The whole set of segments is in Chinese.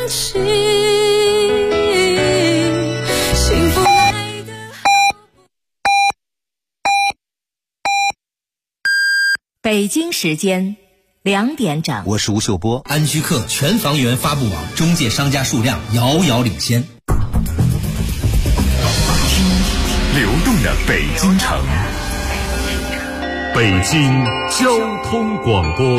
起，幸福来得北京时间2点整， 我是吴秀波。 安居客全房源发布网中介商家数量遥遥领先。 流动的北京城，北京交通广播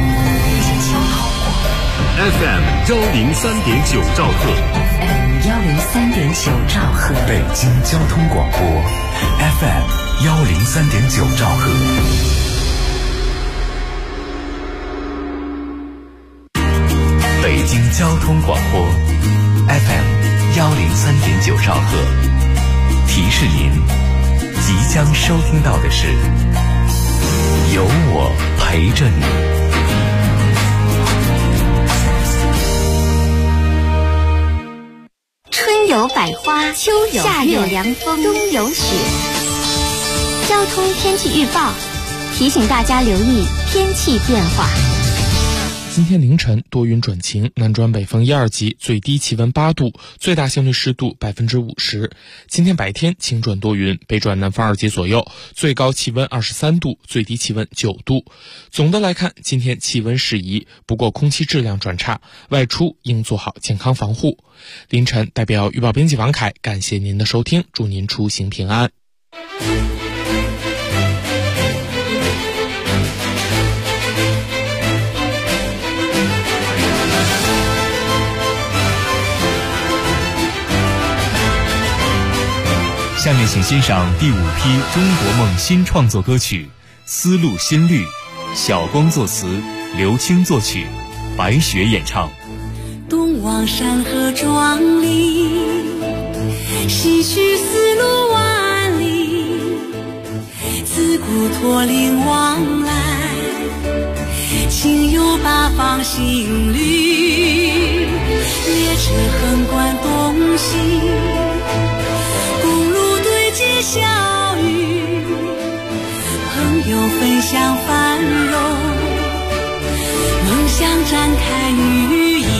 FM 103.9兆赫， 103.9兆赫， 北京交通广播 FM 103.9兆赫。北京交通广播 FM 103.9兆赫，提示您即将收听到的是有我陪着你。 春有百花，秋有夏有凉风，冬有雪。交通天气预报提醒大家留意天气变化。 今天凌晨多云转晴，南转北风1、2级，最低气温8度，最大相对湿度50%。今天白天晴转多云，北转南风2级左右，最高气温23度，最低气温9度。总的来看，今天气温适宜，不过空气质量转差，外出应做好健康防护。凌晨代表预报编辑王凯，感谢您的收听，祝您出行平安。 下面请欣赏第5批中国梦新创作歌曲《丝路新绿》，小光作词，刘青作曲，白雪演唱。 东望山河壮丽，西去丝路万里，自古驼铃往来，情有八方新绿。列车横贯东西，小雨，朋友分享繁荣，梦想展开羽翼，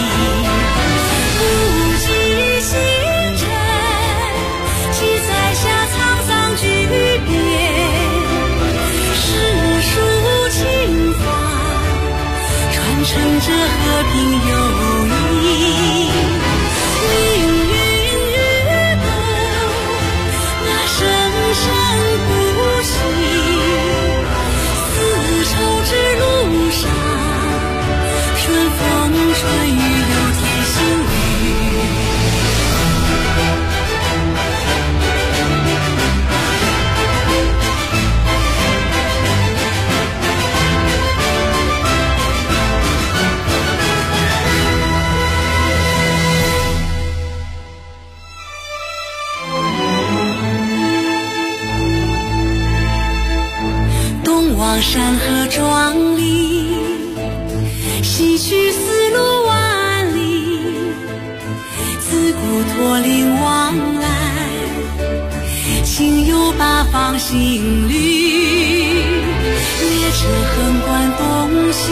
不计星辰，七彩下沧桑巨变，诗书情怀传承着和平友谊。生不息，丝绸之路上，春风春雨有天新绿。望山河壮丽，西去丝路万里，自古驼铃往来，情有八方新绿。列车横贯东西，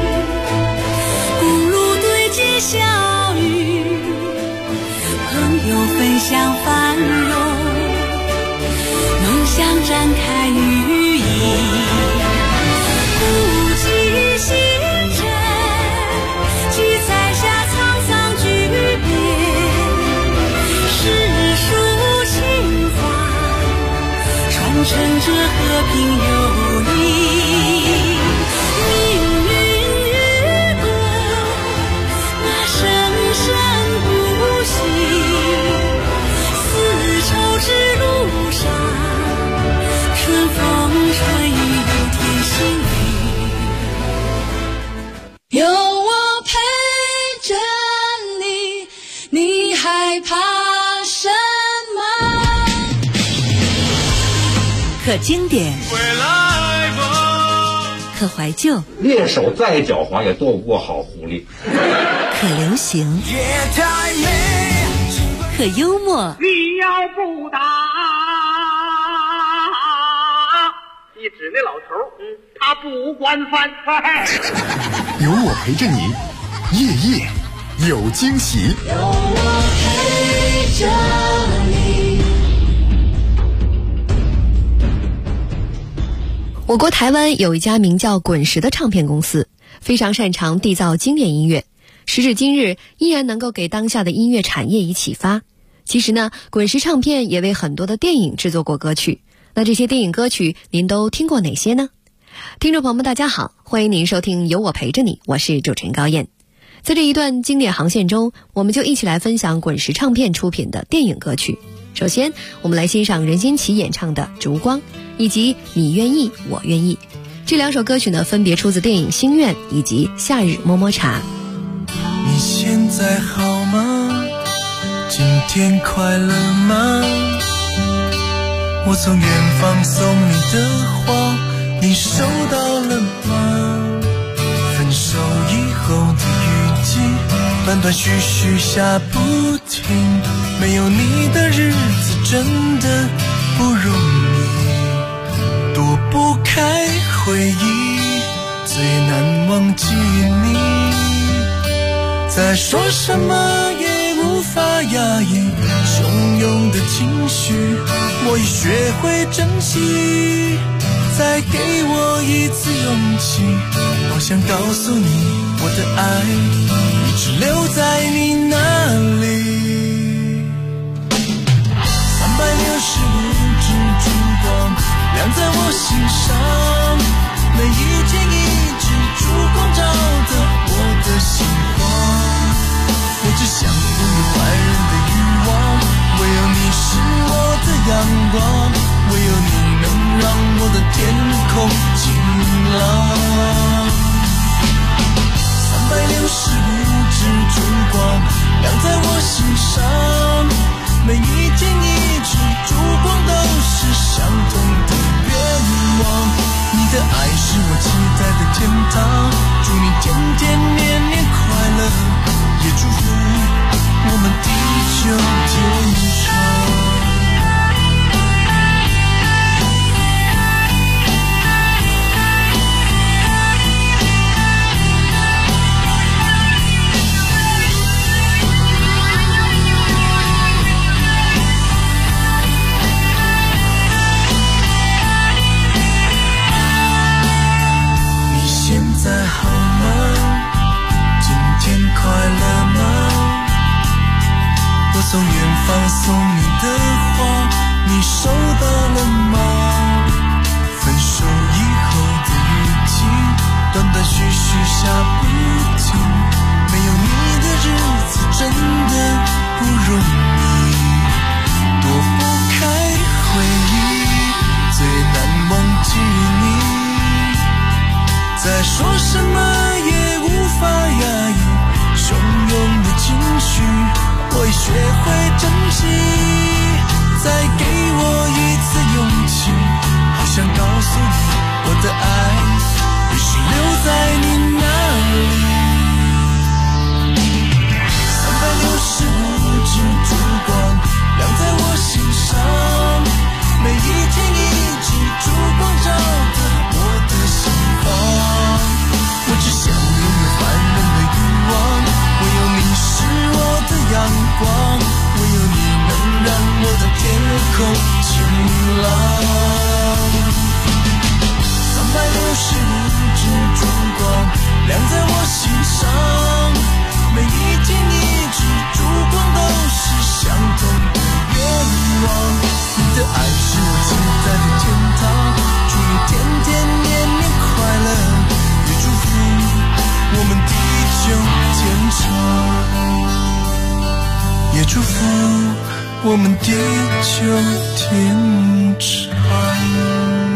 公路对接小雨，朋友分享繁荣，梦想展开羽翼。不计星辰，七彩下沧桑巨变，诗书情怀传承着和平友谊。命运与共，那生生不息，丝绸之路上，春风春雨有天新绿。有我陪着你，你害怕什么？ 可经典，可怀旧， 猎手再狡猾也斗不过好狐狸。 可流行，可幽默。 你要不打，你指那老头，他不管饭。 有我陪着你，夜夜有惊喜， 有我陪着你。 我国台湾有一家名叫滚石的唱片公司，非常擅长缔造经典音乐，时至今日依然能够给当下的音乐产业以启发。其实呢，滚石唱片也为很多的电影制作过歌曲。那这些电影歌曲您都听过哪些呢？听众朋友们大家好，欢迎您收听有我陪着你，我是主持人高燕。在这一段经典航线中，我们就一起来分享滚石唱片出品的电影歌曲。首先我们来欣赏任贤齐演唱的《烛光》以及《你愿意我愿意》，这两首歌曲呢分别出自电影《心愿》以及《夏日么么茶》。 你现在好吗？今天快乐吗？我从远方送你的花，你收到了吗？分手以后的雨季，断断续续下不停，没有你的日子真的不容易，躲不开回忆，最难忘记你，再说什么也无法压抑汹涌的情绪，我已学会珍惜，再给我一次勇气，好想告诉你我的爱一直留在你那里。365支烛光亮在我心上，每一天一支烛光照得我的心慌，我只想拥有万人的欲望，唯有你是我的阳光，唯有你能让我的天空晴朗。365支烛光亮在我心上，每一天一支烛光都是相同的愿望，你的爱是我期待的天堂，祝你天天年年快乐，也祝福我们地久天长。我从远方送你的花，你收到了吗？分手以后的雨季，断断续续下不停，没有你的日子真的不容易，躲不开回忆，最难忘记你，再说什么也无法压抑汹涌的情绪，我已学会珍惜，再给我一次勇气，好想告诉你我的爱必须留在你那里。365支烛光亮在我心上，每一天一支烛光照得我的心慌，我只想拥有凡人的欲望，唯有你是我的阳光，唯有你能让我的天空晴朗。365支烛光亮在我心上，每一天一支烛光都是相同的愿望，你的爱是我期待的天堂，祝你天天年年快乐，也祝福我们地久天长，也祝福我们地久天长。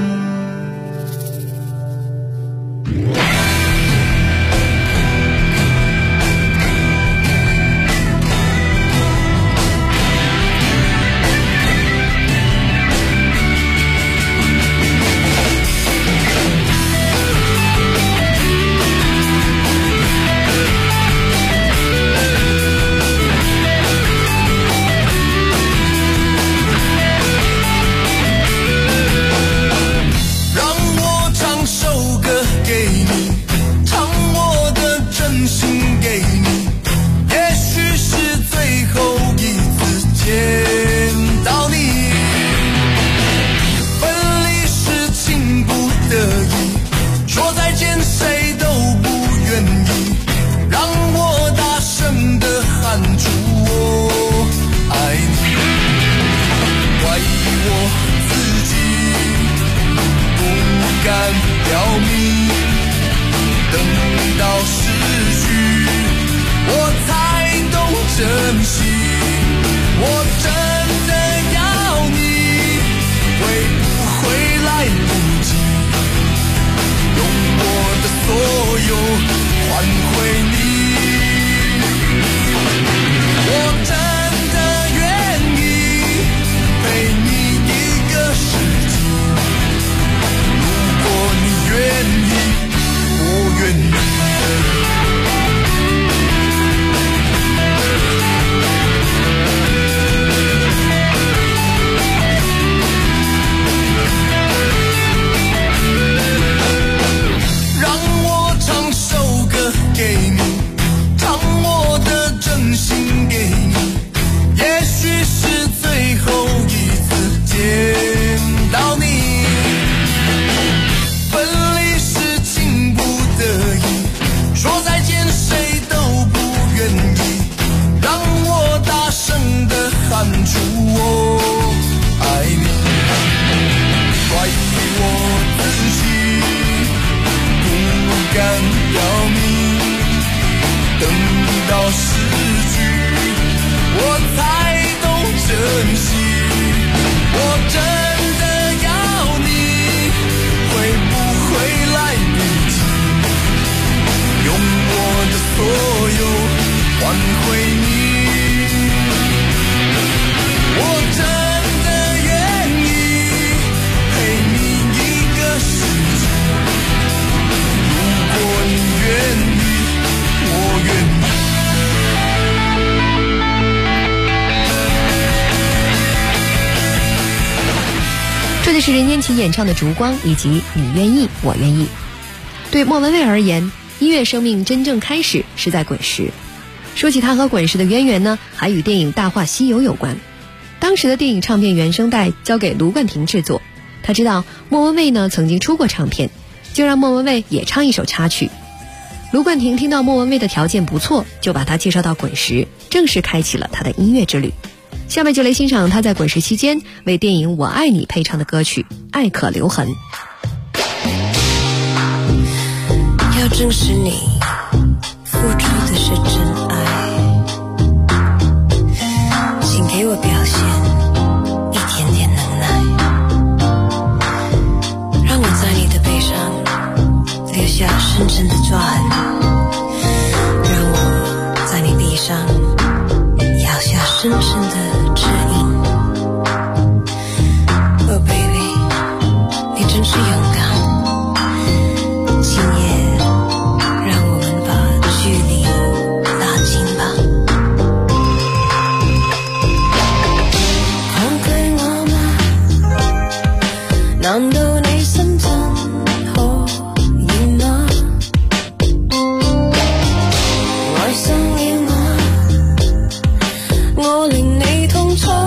真心给你，也许是最后一次见到你。分离是情不得已，说再见谁都不愿意，让我大声地喊出我爱你。怀疑我自己不敢要你，等到失去我才懂珍惜。我真的要你，会不会来不及用我的所有换回你？我真的愿意陪你一个世纪，如果你愿意，我愿意。 这就是任贤齐演唱的《烛光》以及《你愿意我愿意》。对莫文蔚而言，音乐生命真正开始是在滚石。说起他和滚石的渊源呢，还与电影《大话西游》有关。当时的电影唱片原声带交给卢冠廷制作，他知道莫文蔚呢曾经出过唱片，就让莫文蔚也唱一首插曲。卢冠廷听到莫文蔚的条件不错，就把他介绍到滚石，正式开启了他的音乐之旅。下面就来欣赏他在滚石期间为电影《我爱你》配唱的歌曲《爱可留痕》。 要正视你付出的是真爱，请给我表现一点点能耐，让我在你的背上留下深深的抓痕，让我在你臂上咬下深深的指印。Oh baby， 你真是勇敢，今夜让我们把距离拉近吧。抗拒我嗎？難道你心真可以嗎？愛上了我令你痛楚。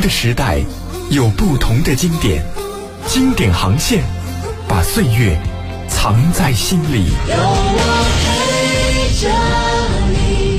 的时代，有不同的经典，经典航线，把岁月藏在心里。有我陪着你。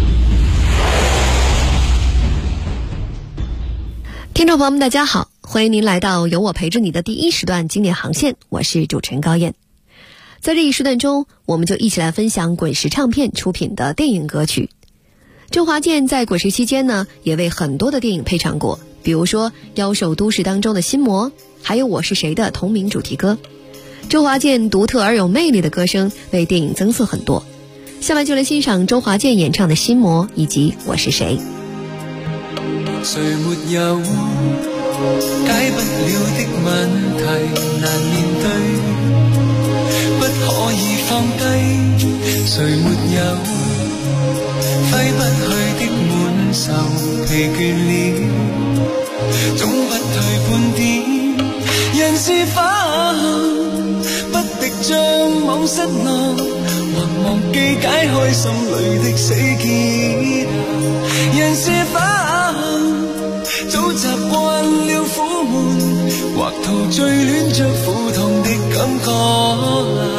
听众朋友们，大家好，欢迎您来到有我陪着你的第一时段经典航线，我是主持人高燕。在这一时段中，我们就一起来分享滚石唱片出品的电影歌曲。周华健在滚石期间呢，也为很多的电影配唱过，比如说《妖兽都市》当中的心魔，还有《我是谁》的同名主题歌。周华健独特而有魅力的歌声为电影增色很多。下面就来欣赏周華健演唱的心魔以及我是誰。 誰沒有解不了的問題難面對，不可以放低，誰沒有揮不去的滿愁，疲倦了總不退半點，人是花不敵將網失落，或忘記解開心裏的死結，人是花早習慣了苦悶，或陶醉戀着苦痛的感覺，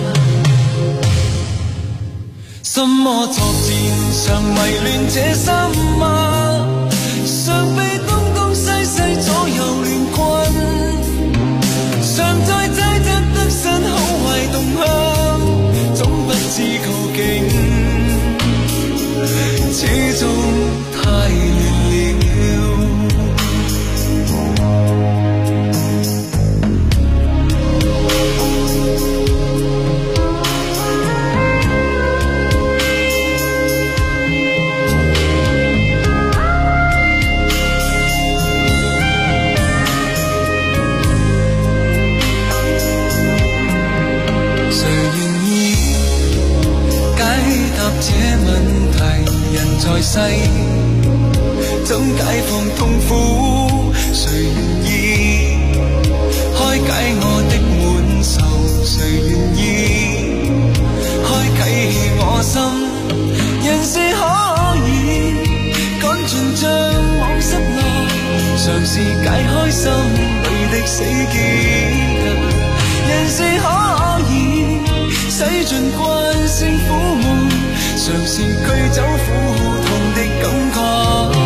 什麼作戰常迷亂這心嗎？常被東東西西左右亂困，常在猜測得失好壞動向，總不知究竟，始終太亂了。這問題人在世怎解放痛苦，誰願意開解我的滿愁，誰願意開啟我心，人是可以趕盡將網失落，嘗試解開心裏的死結，人是可以洗盡慣性苦悶，嘗試驅走苦痛的感覺，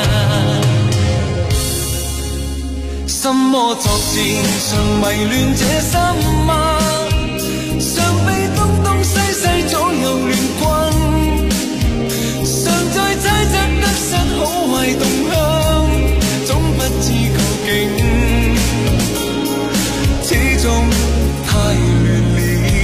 什麼作戰常迷亂這心嗎？常被東東西西左右亂困，常在猜測得失好壞動向，總不知究竟，始終太亂了。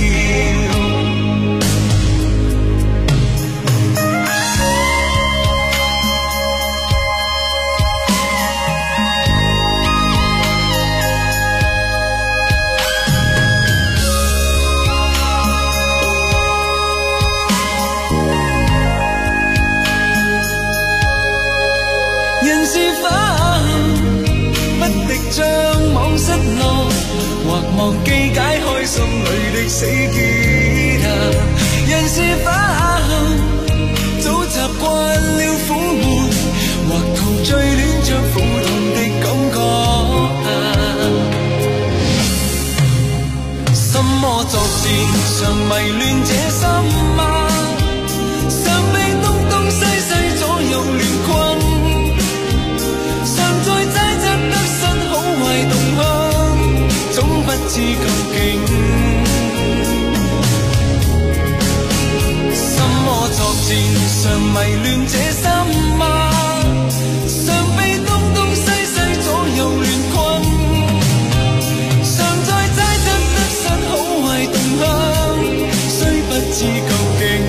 將網失落，或忘記解開心裏的死結，人是花早習慣了苦悶，或陶醉戀着苦痛的感覺，什麼作戰常迷亂這心嗎？常被東東西西左右亂困，常在猜測得失好壞動向，總不知究竟，什麼作戰常迷亂這心嗎？常被東東西西左右亂困，常在猜測得失好壞動向，雖不知究竟，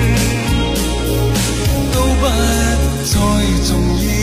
都不再重要。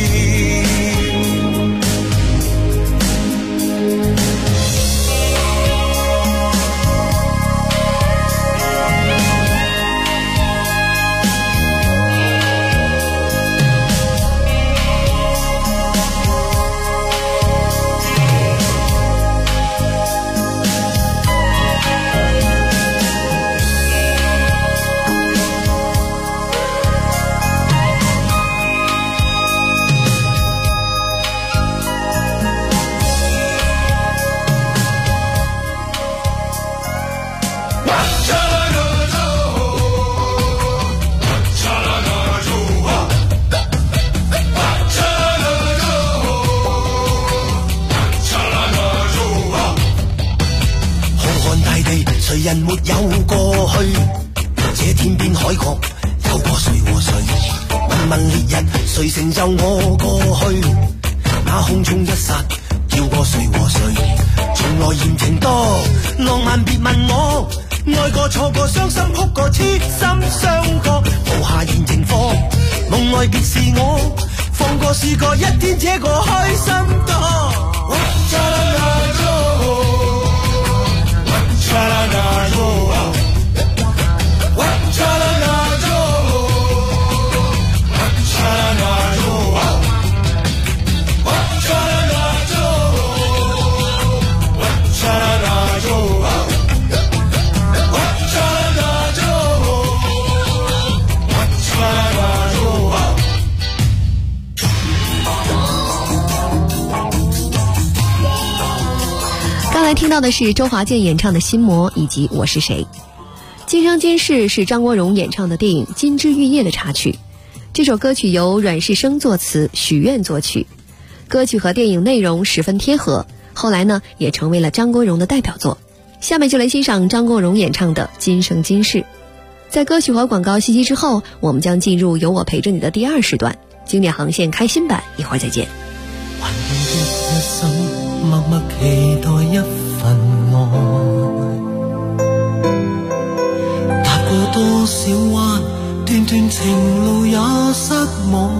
人沒有過去，這天邊海角有過誰和誰？問問烈日，誰成就我過去？那空中一剎，叫過誰和誰？從來言情多，浪漫別問我，愛過錯過傷心哭過痴心傷過，無下言情課，夢外別是我，放過試過一天這個開心多。 刚才听到的是周华健演唱的《心魔》以及《我是谁》。今生今世是张国荣演唱的电影《金枝玉叶》的插曲，这首歌曲由阮世生作词，许愿作曲，歌曲和电影内容十分贴合，后来呢也成为了张国荣的代表作。下面就来欣赏张国荣演唱的《今生今世》。在歌曲和广告信息之后，我们将进入有我陪着你的第二时段，经典航线开心版，一会儿再见。 默默期待一份愛，踏過多少彎，段段情路也失望，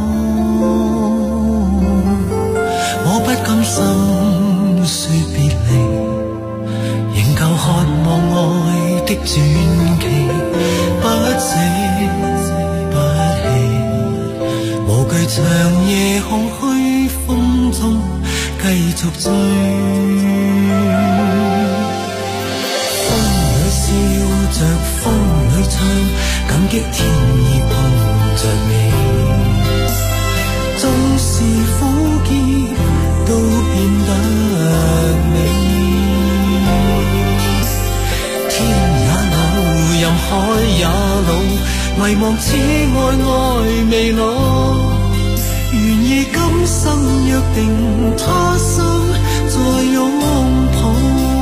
我不甘心說別離，仍舊渴望愛的傳奇，不捨不棄，無懼長夜空虛風中繼續追，風裏笑着風裏唱，感激天意碰着你，縱是苦澀都變得美，天也老任海也老，遺忘此愛未老，願意今生約定，他生再擁抱。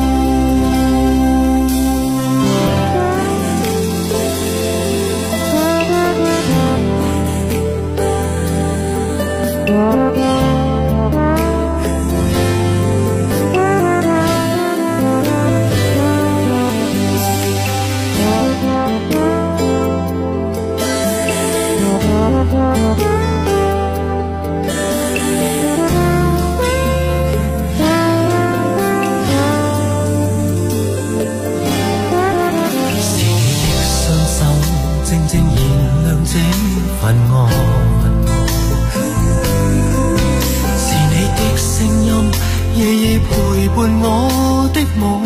陪伴我的夢，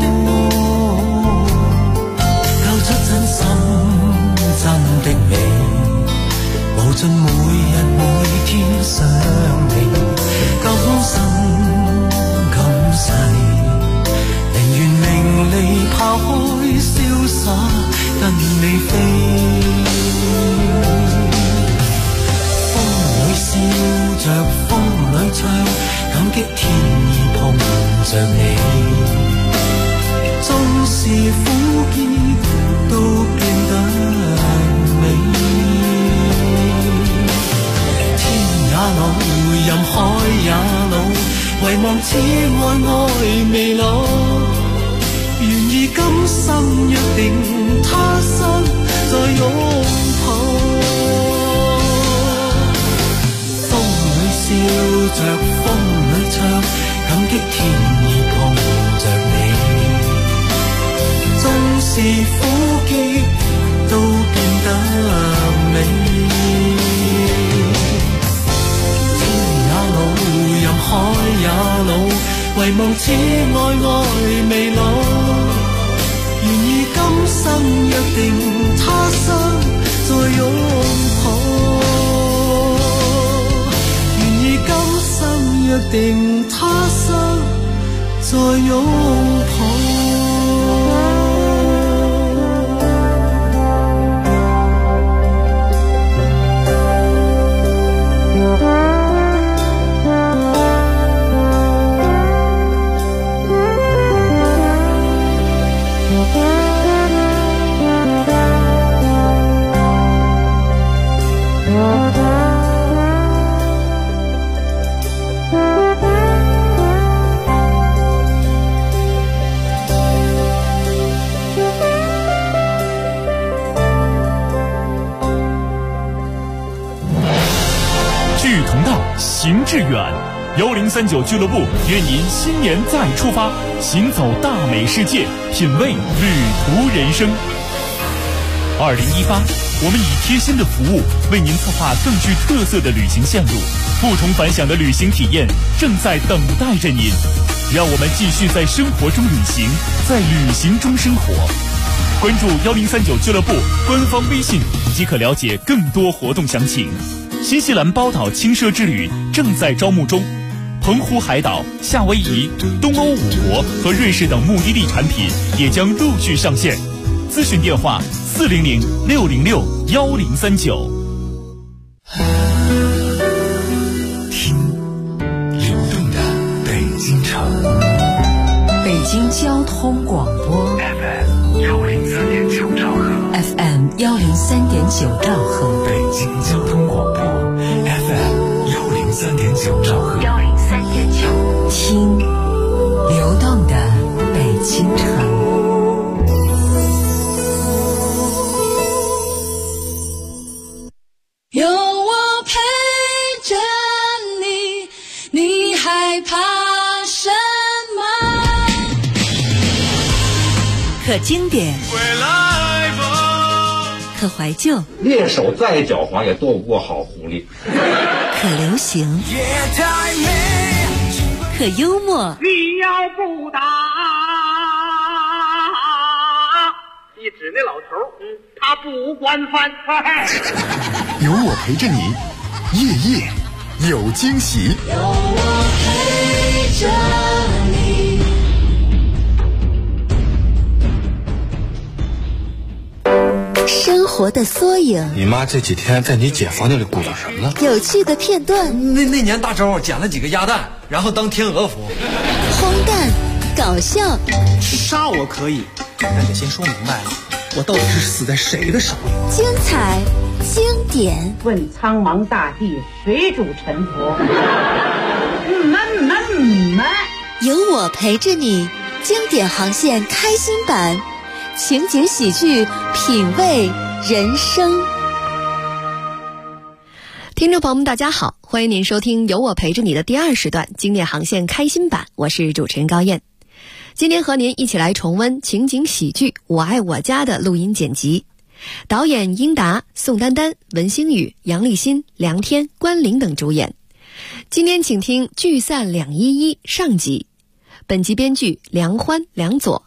交出真心真的美，無盡每日每天想你，今生今世，寧願名利拋開瀟灑，跟你飛。風裏笑着風裏唱，感激天意碰着你，縱是苦澀都變得美，天也老任海也老，遺忘此愛未老，願意今生約定，他生再擁抱。笑着風裏唱，感激天意碰着你，縱是苦澀都變得美，天也老任海也老，遺忘此愛未老，願意今生約定，他生再擁抱，約定他生再擁抱。 行致远。1039俱乐部愿您新年再出发，行走大美世界，品味旅途人生。2018，我们以贴心的服务为您策划更具特色的旅行线路，不同凡响的旅行体验正在等待着您。让我们继续在生活中旅行，在旅行中生活。关注1039俱乐部官方微信即可了解更多活动详情。新西兰包岛轻奢之旅正在招募中，澎湖海岛、夏威夷、东欧5国和瑞士等目的地产品也将陆续上线。咨询电话400-606-1039。 听流动的北京城， 北京交通广播 FM 103.9兆赫 FM 103.9兆赫， 北京交通广播 FM 103.9兆赫 103.9，听流动的北京城。 有我陪着你，你害怕什么？ 可经典，可怀旧， 猎手再狡猾也斗不过好狐狸。 可流行，可幽默。 你要不打，一指那老头，他不管饭。 有我陪着你，夜夜有惊喜。 有我陪着你。 生活的缩影， 你妈这几天在你姐房间里鼓捣什么呢？ 有趣的片段， 那年大周捡了几个鸭蛋，然后当天鹅服。 荒诞，搞笑。 杀我可以，但得先说明白了，我到底是死在谁的手里？ 精彩，经典。 问苍茫大地，谁主沉浮？ 有我陪着你，经典航线开心版，情景喜剧，品味人生。听众朋友们大家好，欢迎您收听有我陪着你的第2时段经典航线开心版，我是主持人高燕。今天和您一起来重温情景喜剧《我爱我家》的录音剪辑，导演英达、宋丹丹、文星宇、杨立新、梁天、关凌等主演。今天请听聚散211上集，本集编剧梁欢、梁佐。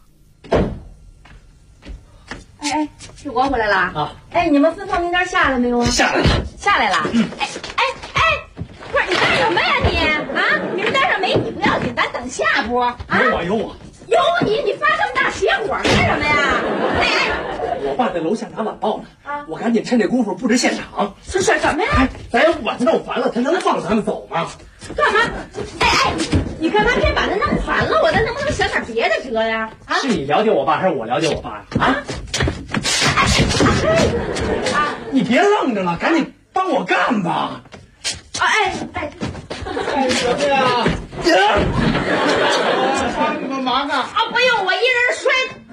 哎，是我回来了啊！哎，你们分房名单下来没有啊？ 下来了， 下来了。哎，不是你干什么呀你啊？名单上没你不要紧，咱等下波啊！ 有我。 有你发这么大邪火干什么呀？哎， 我爸在楼下拿晚报呢，我赶紧趁这功夫布置现场。 是什么呀？ 咱要不把他弄烦了，他能放咱们走吗？ 干嘛？哎，你干嘛偏把他弄烦了？我咱能不能想点别的辙呀？啊？ 是你了解我爸还是我了解我爸呀？啊？你别愣着了，赶紧帮我干吧！ 哎， 干什么呀？帮你们忙啊！ 不用，我一人摔，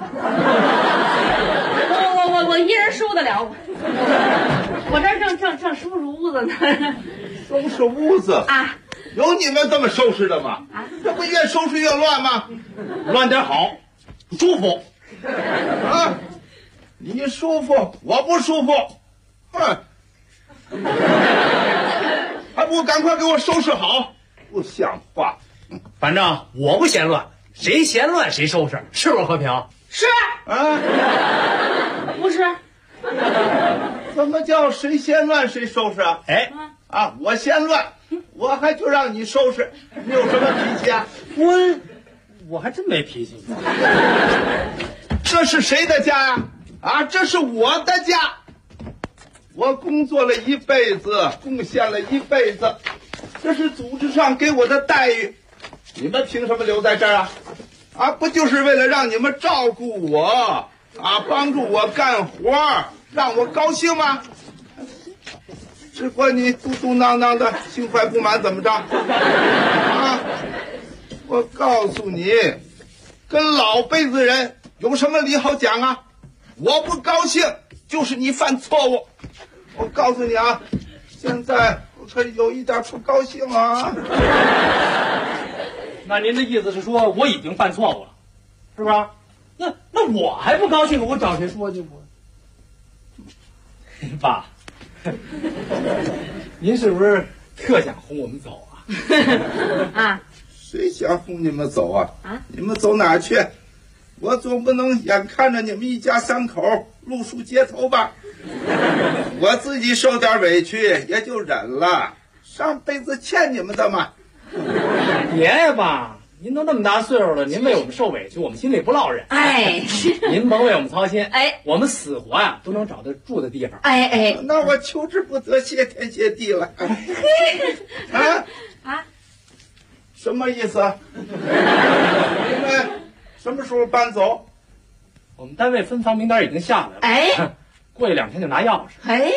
我一人收得了。我这正收拾屋子呢。 收拾屋子啊？有你们这么收拾的吗？这不越收拾越乱吗？乱点好，舒服啊！你舒服，我不舒服，还不赶快给我收拾好，不像话。 反正我不嫌乱，谁嫌乱谁收拾，是不是和平？ 是啊， 不是？ 怎么叫谁嫌乱谁收拾啊？ 哎， 我嫌乱，我还就让你收拾，你有什么脾气啊？ 我还真没脾气。 这是谁的家呀？这是我的家，我工作了一辈子，贡献了一辈子，这是组织上给我的待遇，你们凭什么留在这儿啊？不就是为了让你们照顾我帮助我干活，让我高兴吗？只怪你嘟嘟囔囔的，心怀不满，怎么着？我告诉你，跟老辈子人有什么理好讲啊？我不高兴就是你犯错误。我告诉你现在我他有一点不高兴啊。 那您的意思是说我已经犯错误了，是不是？那我还不高兴，我找谁说去？爸，您是不是特想轰我们走啊？ 啊？ 谁想轰你们走啊？你们走哪儿去？我总不能眼看着你们一家三口露宿街头吧？我自己受点委屈也就忍了，上辈子欠你们的嘛。 别呀，爸，您都那么大岁数了，您为我们受委屈，我们心里不落忍。 哎， 您甭为我们操心。 哎， 我们死活呀都能找到住的地方。 哎， 那我求之不得，谢天谢地了。啊？什么意思？你们什么时候搬走？ 我们单位分房名单已经下来了。 哎， 过一2天就拿钥匙。 哎。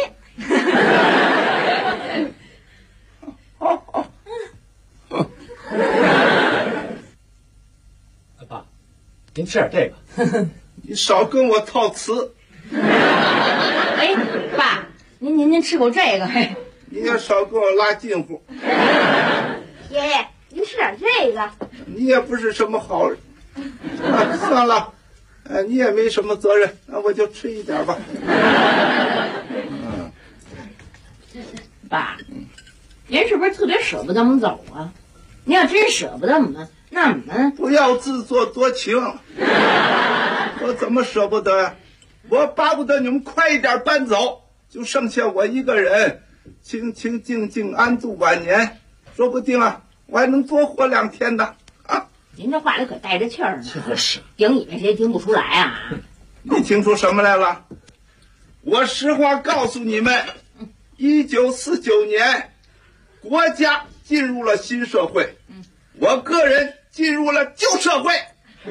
爸，您吃点这个。 你少跟我套词。 哎，爸，您吃口这个。 你也少跟我拉近乎。 爷爷，您吃点这个。 你也不是什么好人。算了，你也没什么责任，那我就吃一点吧。 爸，您是不是特别舍不得我们走啊？您要真舍不得我们，那我们不要自作多情。我怎么舍不得？我巴不得你们快一点搬走，就剩下我一个人，清清静静安度晚年，说不定啊，我还能多活2天呢。啊！ 您这话里可带着气儿呢。 就是， 顶你们谁听不出来啊？ 你听出什么来了？我实话告诉你们，1949年，国家进入了新社会，我个人进入了旧社会。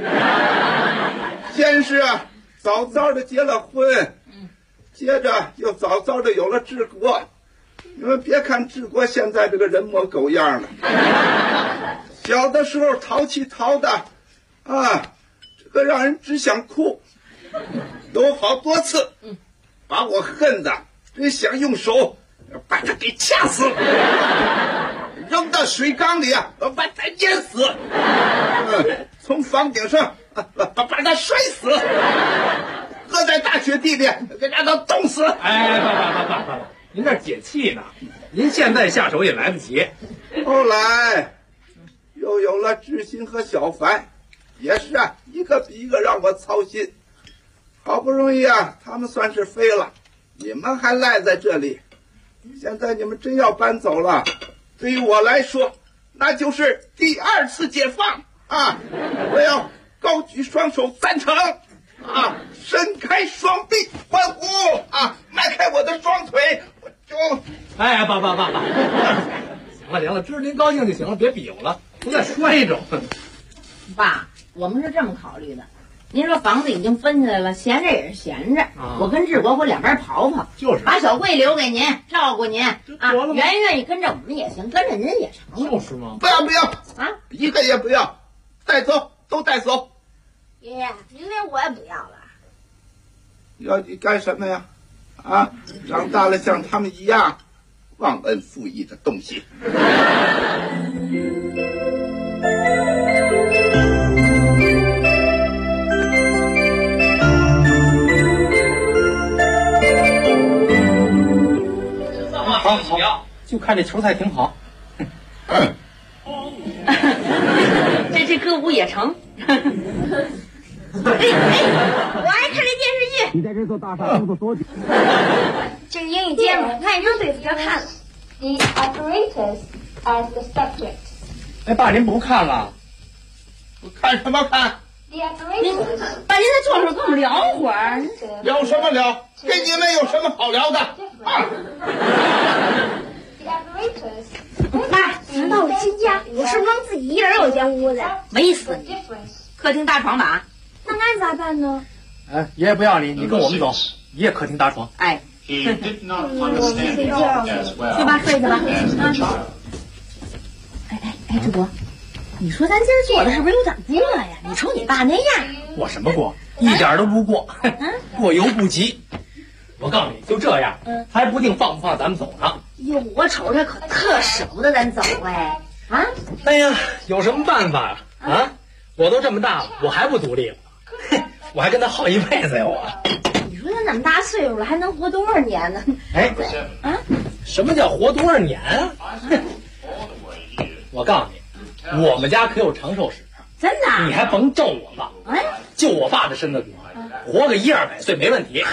先是早早的结了婚，接着又早早的有了治国。你们别看治国现在这个人模狗样的，小的时候淘气淘的啊，这个让人只想哭。有好多次把我恨的真想用手把他给掐死，扔到水缸里把他淹死，从房顶上把他摔死，搁在大雪地里给让他冻死。 哎，爸，您这解气呢，您现在下手也来不及。 后来又有了志新和小凡，也是一个比一个让我操心。好不容易他们算是飞了，你们还赖在这里。现在你们真要搬走了，对于我来说那就是第2次解放啊！我要高举双手赞成啊，伸开双臂欢呼啊，迈开我的双腿，我就哎，爸，行了，知道您高兴就行了，别比划了，不再摔着。 爸，我们是这么考虑的。您说房子已经分下来了，闲着也是闲着，我跟志国两边跑跑， 就是把小桂留给您，照顾您啊。圆愿意跟着我们也行，跟着您也成。 就是吗？ 不要啊，一个也不要，带走都带走。 爷爷，您连我也不要了。 要你干什么呀？啊，长大了像他们一样忘恩负义的东西。 好，就看这球赛挺好。 这歌舞也成。我爱看这电视剧。 你在这座大厦工作多久？ 这是英语节目，那你就对着看了。 The apparatus as the subject. 哎，爸，您不看了？ 我看什么看？ The apparatus. 爸，您在坐会儿跟我们聊会儿。 聊什么聊？跟你们有什么好聊的？啊 The apparatus. 妈，咱到了新家，我是不是能自己一人有一间屋子？没死你！客厅大床吧？ 那俺咋办呢？ 哎，爷爷不要你，你跟我们走，一夜客厅大床。 哎， 我们睡觉去。 去吧，睡去吧。哎，志国，你说咱今儿做的是不是有点过了呀？你瞅你爸那样。 过什么过？一点都不过，过犹不及。我告诉你，就这样，还不定放不放咱们走呢。 哟，我瞅着可特舍不得咱走哎。啊？ 哎呀，有什么办法啊？我都这么大了，我还不独立了，我还跟他耗一辈子呀！我。 你说他那么大岁数了，还能活多少年呢？ 哎，啊，什么叫活多少年啊？我告诉你，我们家可有长寿史。 真的？ 你还甭咒我爸，哎，就我爸的身子骨，活个100-200岁没问题。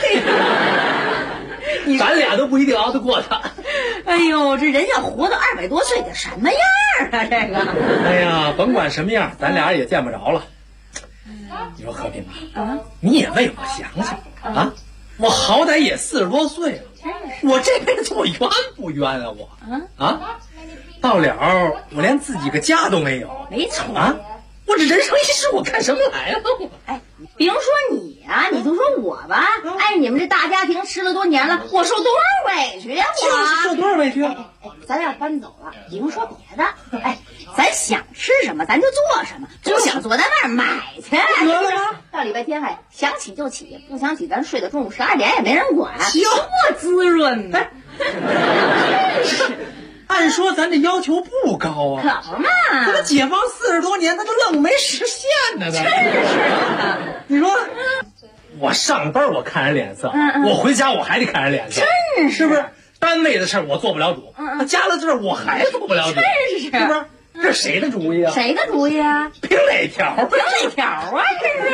咱俩都不一定熬得过他。 哎呦，这人要活到200多岁得什么样啊？这个。 哎呀，甭管什么样，咱俩也见不着了。你说和平啊，你也为我想想啊，我好歹也40多岁了，我这辈子我冤不冤啊？我啊，到了我连自己个家都没有。 没错啊。我这人生一世，我干什么来了？ 哎，别说你啊，你就说我吧。哎，你们这大家庭吃了多年了，我受多少委屈呀！ 就是受多少委屈啊！ 咱要搬走了，甭说别的，哎，咱想吃什么咱就做什么，不想做咱外面买去。 得了吧？ 到礼拜天还想起就起，不想起咱睡到中午12点也没人管， 多滋润呢！ 按说咱这要求不高啊， 可不嘛！ 可他解放40多年，他就愣没实现呢。 真是， 你说，我上班我看人脸色，我回家我还得看人脸色， 真是不是？单位的事我做不了主，家了这我还做不了主， 真是， 是不是？这谁的主意啊？ 谁的主意啊？ 凭哪条？ 凭哪条啊？这是。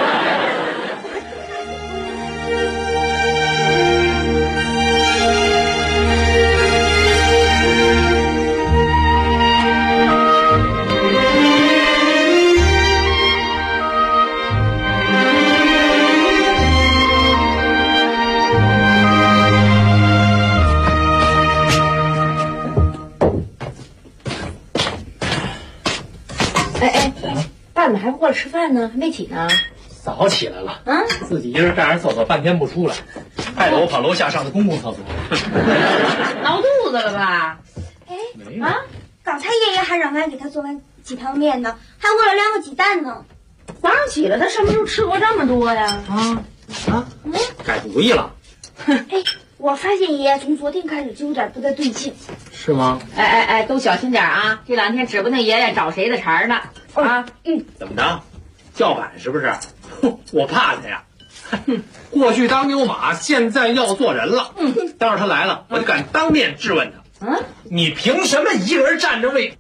爸，你还不过来吃饭呢？还没起呢？ 早起来了，自己一人站着厕所半天不出来，害得我跑楼下上的公共厕所。 闹肚子了吧？ 哎，刚才爷爷还让俺给他做碗鸡汤面呢，还喂了2个鸡蛋呢。 早上起来，他什么时候吃过这么多呀？ 改主意了。 哎，我发现爷爷从昨天开始就有点不太对劲。 是吗？ 哎，都小心点啊！这2天指不定爷爷找谁的茬呢。啊， 怎么着？叫板是不是？我怕他呀。过去当牛马，现在要做人了。待会儿他来了，我就敢当面质问他。你凭什么一个人站着喂？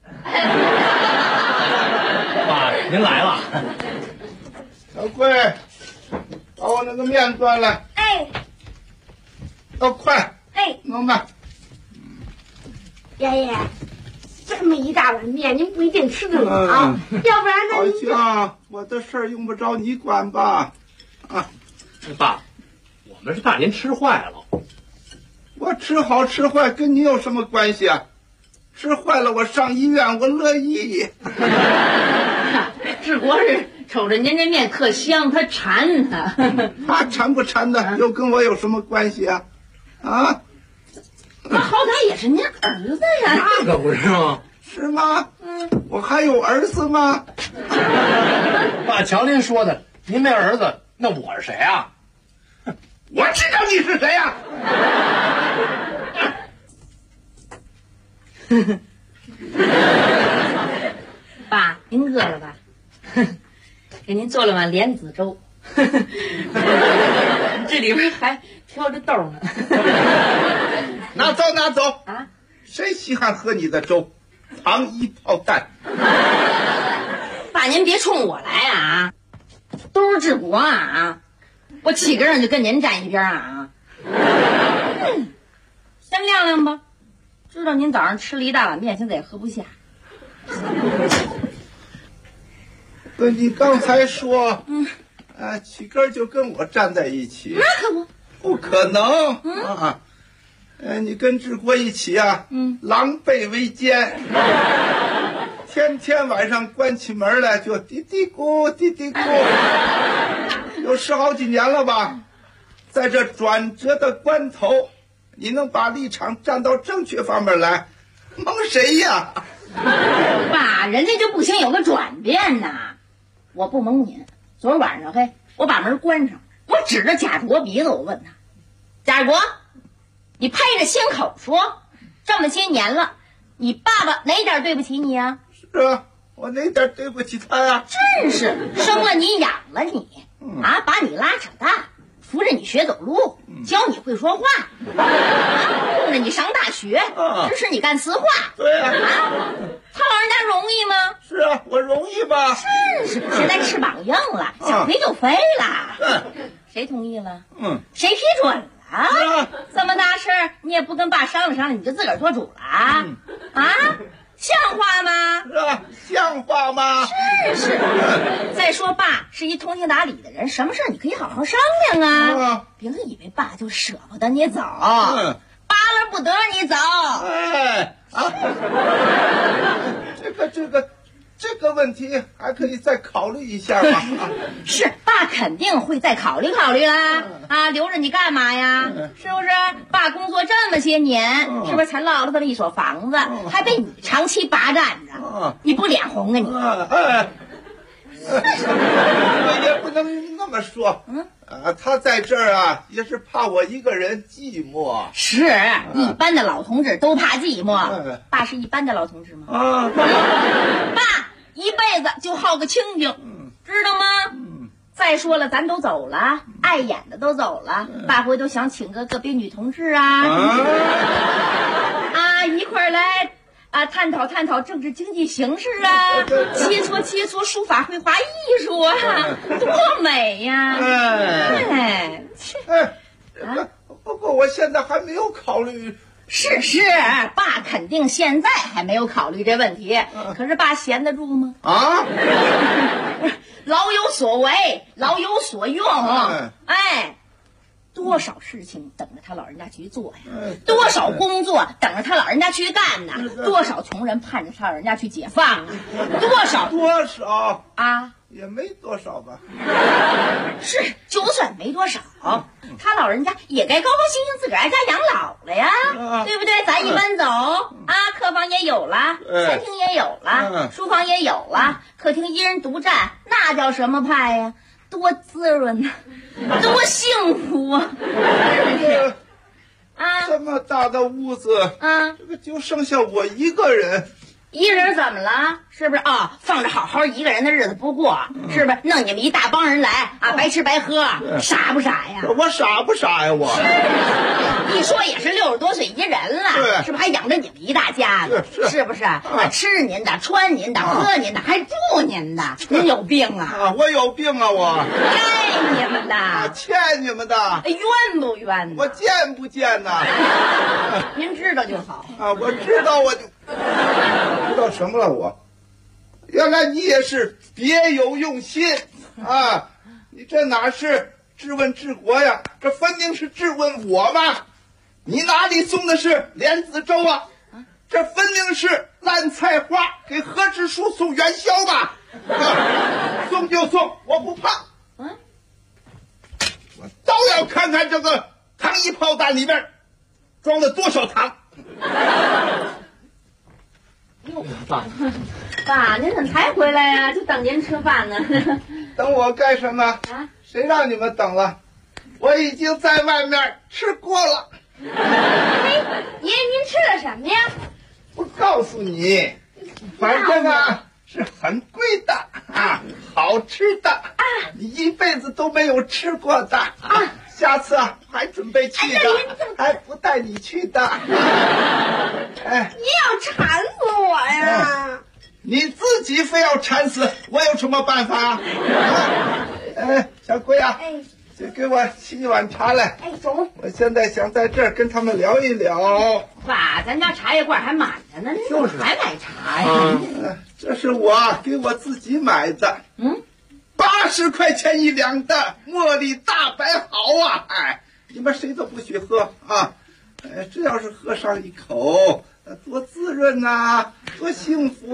爸，您来了。 小桂，把我那个面端来。 哎， 快！ 哎， 弄吧。 爷爷，这么一大碗面，您不一定吃得了啊。要不然呢？ 好像我的事儿用不着你管吧？ 爸，我们是怕您吃坏了。 我吃好吃坏跟你有什么关系啊？吃坏了我上医院，我乐意。 志国是瞅着您这面特香，他馋他。 他馋不馋的，又跟我有什么关系啊？啊？ 那好歹也是您儿子呀。 那可不是吗？ 是吗？我还有儿子吗？ 爸，瞧您说的，您没儿子，那我是谁啊？ 我知道你是谁呀、 爸，您饿了吧？给您做了碗莲子粥，这里边还飘着豆呢。 拿走拿走啊！ 谁稀罕喝你的粥？糖衣炮弹。 爸，您别冲我来啊！都是治国啊！我起个人就跟您站一边啊！先晾晾吧，知道您早上吃了一大碗面，现在也喝不下。 你刚才说，起根就跟我站在一起， 那可不， 不可能啊！你跟治国一起啊，狼狈为奸，天天晚上关起门来就嘀嘀咕嘀嘀咕，有10好几年了吧？在这转折的关头，你能把立场站到正确方面来，蒙谁呀？ 爸，人家就不行有个转变呐！我不蒙您，昨儿晚上我把门关上，我指着贾卓鼻子，我问他：贾国，你拍着心口说， 这么些年了，你爸爸哪点对不起你啊？ 是啊，我哪点对不起他呀？ 真是生了你养了你，把你拉扯大，扶着你学走路，教你会说话，供着你上大学，支持你干瓷化。 对啊， 他老人家容易吗？ 是啊，我容易吧？ 是，现在翅膀硬了，想飞就飞了。谁同意了？谁批准了？这么大事儿，你也不跟爸商量商量，你就自个儿做主了啊？像话吗？ 是啊，像话吗？ 是。再说爸是一通情达理的人，什么事你可以好好商量啊。别以为爸就舍不得你走，巴了不得你走。 这个问题还可以再考虑一下吧。 是，爸肯定会再考虑考虑啦。留着你干嘛呀？是不是？爸工作这么些年，是不是才落了这么一所房子，还被你长期霸占着？你不脸红啊你？ 我也不能那么说。他在这儿啊，也是怕我一个人寂寞。 是，一般的老同志都怕寂寞。爸是一般的老同志吗？爸一辈子就好个清静，知道吗？再说了，咱都走了，碍眼的都走了，爸回头想请个别女同志一块儿来探讨探讨政治经济形势切磋书法绘画艺术多美呀！ 不过我现在还没有考虑。 是，爸肯定现在还没有考虑这问题，可是爸闲得住吗？老有所为，老有所用。多少事情等着他老人家去做呀，多少工作等着他老人家去干呢，多少穷人盼着他老人家去解放啊，多少也没多少吧。 是，就算没多少，他老人家也该高高兴兴自个儿挨家养老了呀，对不对？咱一搬走客房也有了，餐厅也有了，书房也有了，客厅一人独占，那叫什么派呀？多滋润呐，多幸福啊！ 这么大的屋子这个就剩下我一个人。 一个人怎么了？是不是放着好好一个人的日子不过，是不是？弄你们一大帮人来白吃白喝，傻不傻呀？ 我傻不傻呀？我一说也是60多岁一人了，是不是还养着你们一大家子？是不是？吃您的，穿您的，喝您的，还住您的，您有病啊？ 我有病啊！我该你们的， 欠你们的， 冤不冤？ 我贱不贱呐？ 您知道就好我知道我就。知道什么了我？原来你也是别有用心你这哪是质问治国呀？这分明是质问我嘛！你哪里送的是莲子粥这分明是烂菜花给何志书送元宵吧？送就送，我不怕。我倒要看看这个糖衣炮弹里边装了多少糖。 爸，您怎么才回来呀？就等您吃饭呢。 等我干什么？谁让你们等了？我已经在外面吃过了。 爷爷，您吃了什么呀？ 不告诉你，反正是很贵的好吃的你一辈子都没有吃过的下次还准备去的，还不带你去的。 你要馋死我呀！ 你自己非要馋死，我有什么办法小龟就给我沏一碗茶来。 走。 我现在想在这儿跟他们聊一聊。 爸，咱家茶叶罐还满着呢， 就是还买茶呀？ 这是我给我自己买的，80块钱1两的茉莉大白毫你们谁都不许喝这要是喝上一口，多滋润多幸福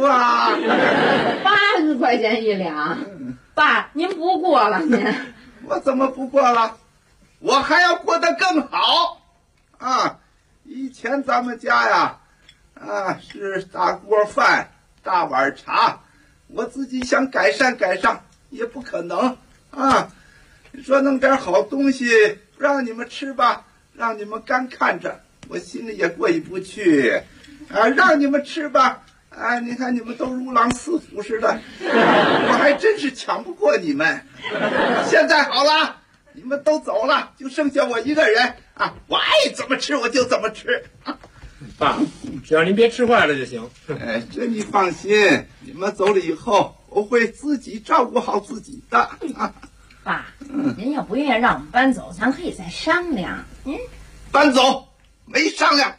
80块钱1两，爸，您不过了您。 我怎么不过了？我还要过得更好以前咱们家是大锅饭大碗茶，我自己想改善改善也不可能你说弄点好东西让你们吃吧，让你们干看着， 我心里也过意不去。让你们吃吧。你看你们都如狼似虎似的，我还真是抢不过你们。现在好了，你们都走了，就剩下我一个人我爱怎么吃我就怎么吃。 爸，只要您别吃坏了就行。 这你放心，你们走了以后，我会自己照顾好自己的。 爸，您要不愿意让我们搬走，咱可以再商量。 搬走没商量。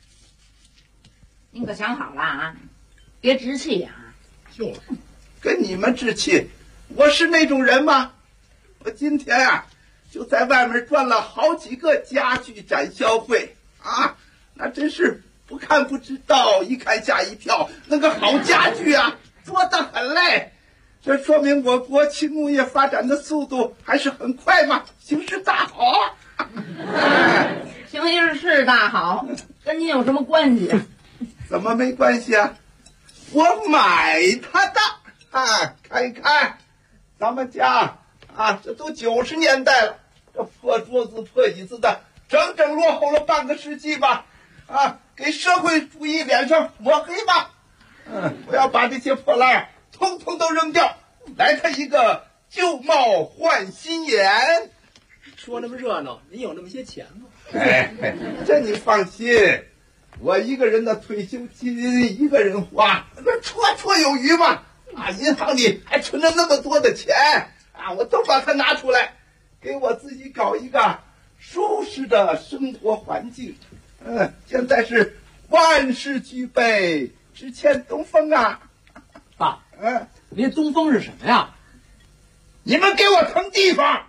您可想好了啊，别置气啊！ 就跟你们置气，我是那种人吗？我今天就在外面转了好几个家具展销会那真是不看不知道，一看吓一跳。那个好家具多得很嘞，这说明我国轻工业发展的速度还是很快嘛，形势大好形势大好，跟您有什么关系？ 怎么没关系我买它的看一看，咱们家这都90年代了，这破桌子破椅子的，整整落后了半个世纪吧给社会主义脸上抹黑吧。我要把这些破烂通通都扔掉，来它一个旧貌换新颜。 说那么热闹，您有那么些钱吗？ 这你放心，我一个人的退休金一个人花，那绰绰有余嘛。银行里还存着那么多的钱我都把它拿出来，给我自己搞一个舒适的生活环境。现在是万事俱备，只欠东风爸，那东风是什么呀？ 你们给我腾地方。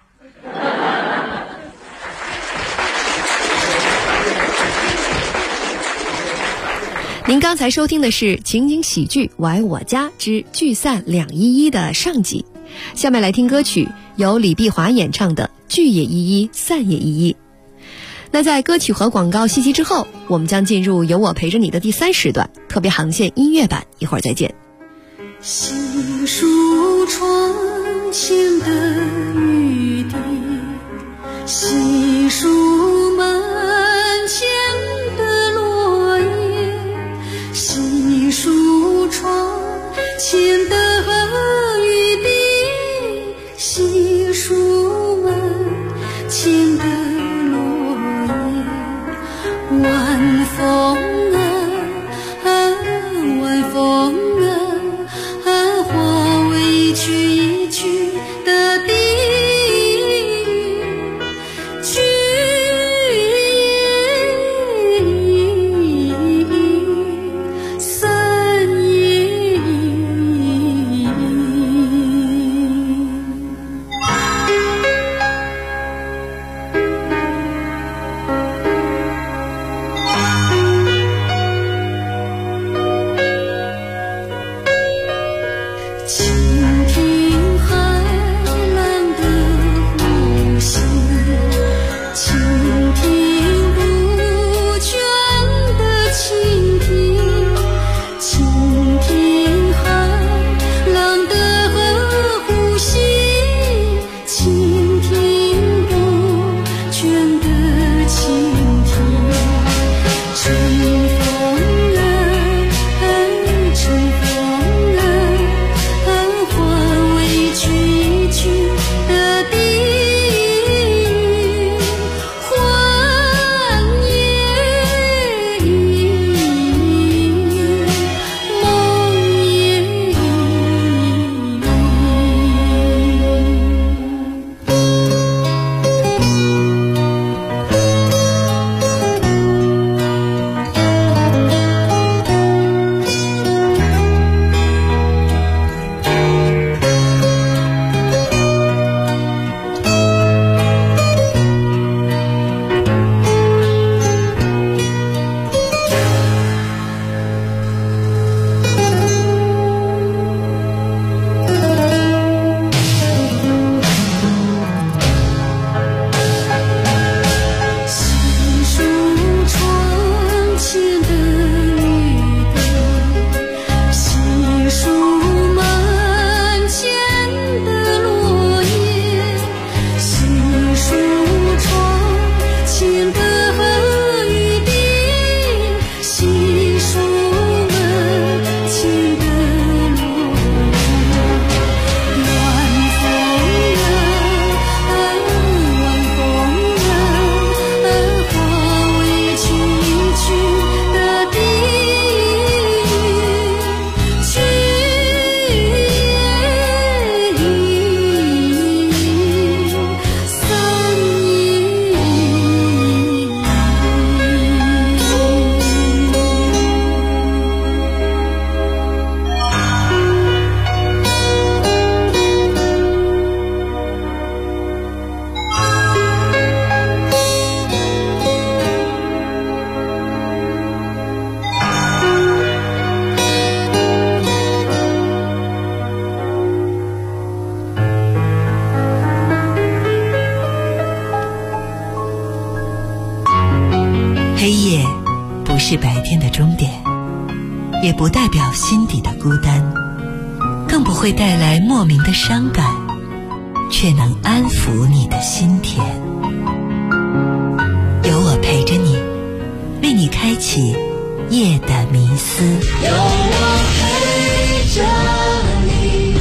您刚才收听的是情景喜剧《我爱我家之聚散211》的上集，下面来听歌曲，由李碧华演唱的《聚也依依，散也依依》。那在歌曲和广告信息之后，我们将进入由我陪着你的第3时段特别航线音乐版，一会儿再见。 细数窗前的雨滴，细数门前的落叶，细数窗前的雨滴，细数门前的落叶。晚风晚风化为一曲一曲的低语，聚不是白天的终点，也不代表心底的孤单，更不会带来莫名的伤感，却能安抚你的心田。有我陪着你，为你开启夜的迷思。 有我陪着你。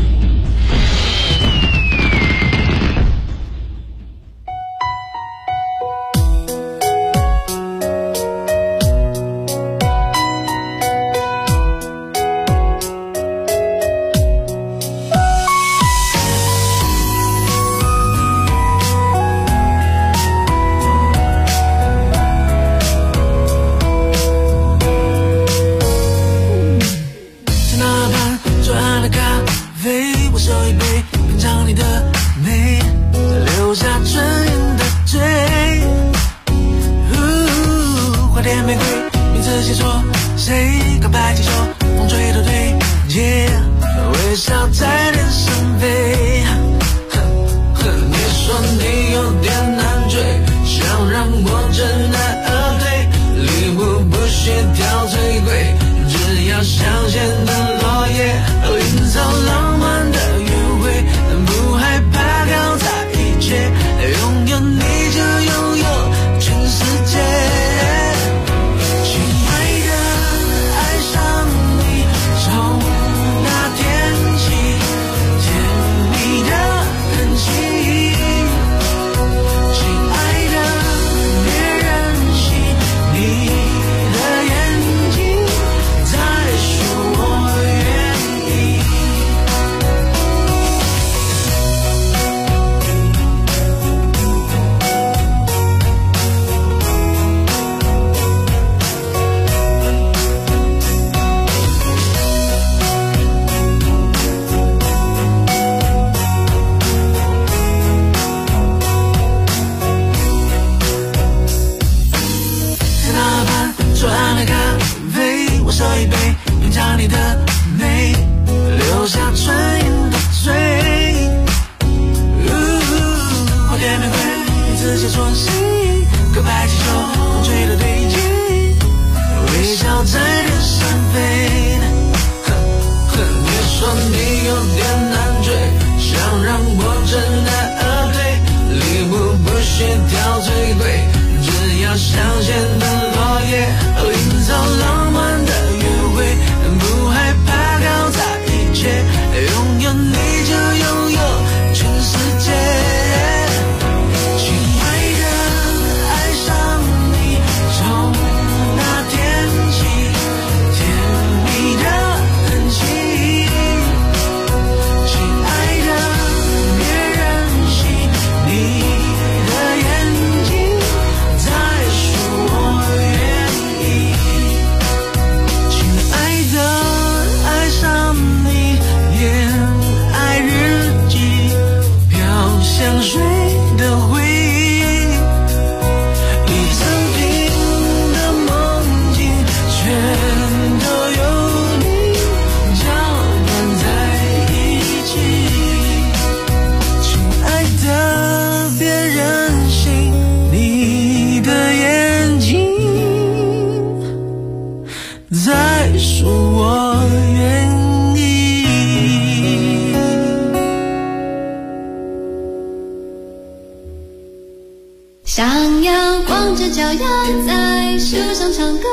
想要光着脚丫在树上唱歌，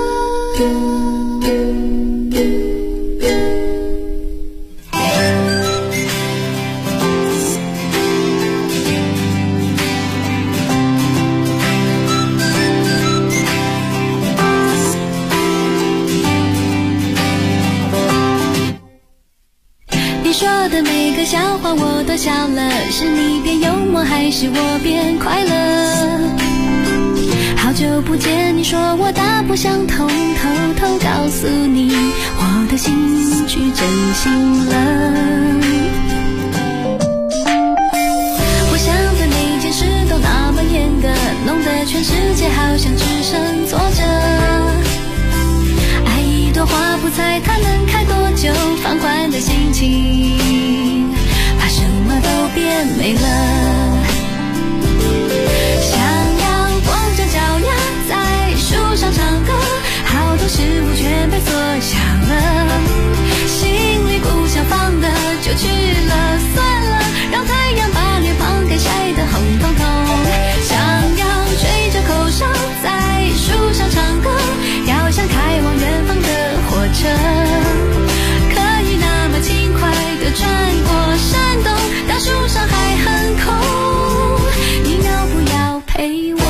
你说的每个笑话我都笑了，是你变幽默还是我变快乐？好久不见，你说我大不相同，偷偷告诉你我的心去真心了。我想的每件事都那么严格，弄得全世界好像只剩坐着。爱一朵花不猜它能开多久，放宽的心情怕什么都变美了。想要光着脚丫在树上唱歌， 事物全被锁下了，心里不想放的就去了，算了，让太阳把脸庞给晒得红彤彤。想要吹着口哨在树上唱歌，要像开往远方的火车，可以那么轻快地穿过山洞，当树上还很空，你要不要陪我？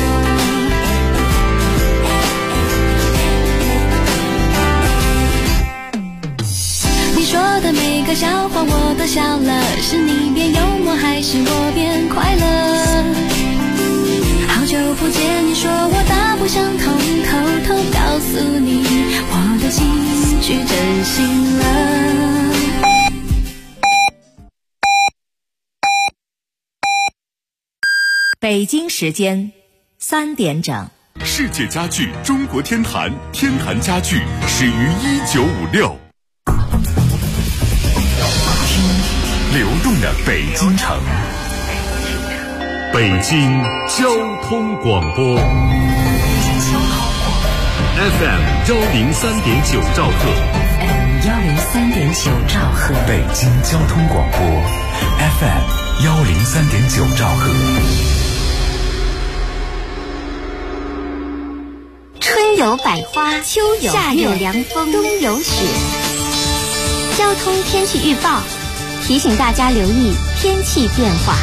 你说的每个笑话我都笑了，是你变幽默还是我变快乐？好久不见，你说我大不相同，偷偷告诉你，我的心去真心了。 北京时间3点整。 世界家具中国天坛，天坛家具始于1956。听流动的北京城，北京交通广播 FM 103.9兆赫， 103.9兆赫， 北京交通广播 FM 103.9兆赫。 春有百花，秋有夏有凉风，冬有雪。交通天气预报提醒大家留意天气变化。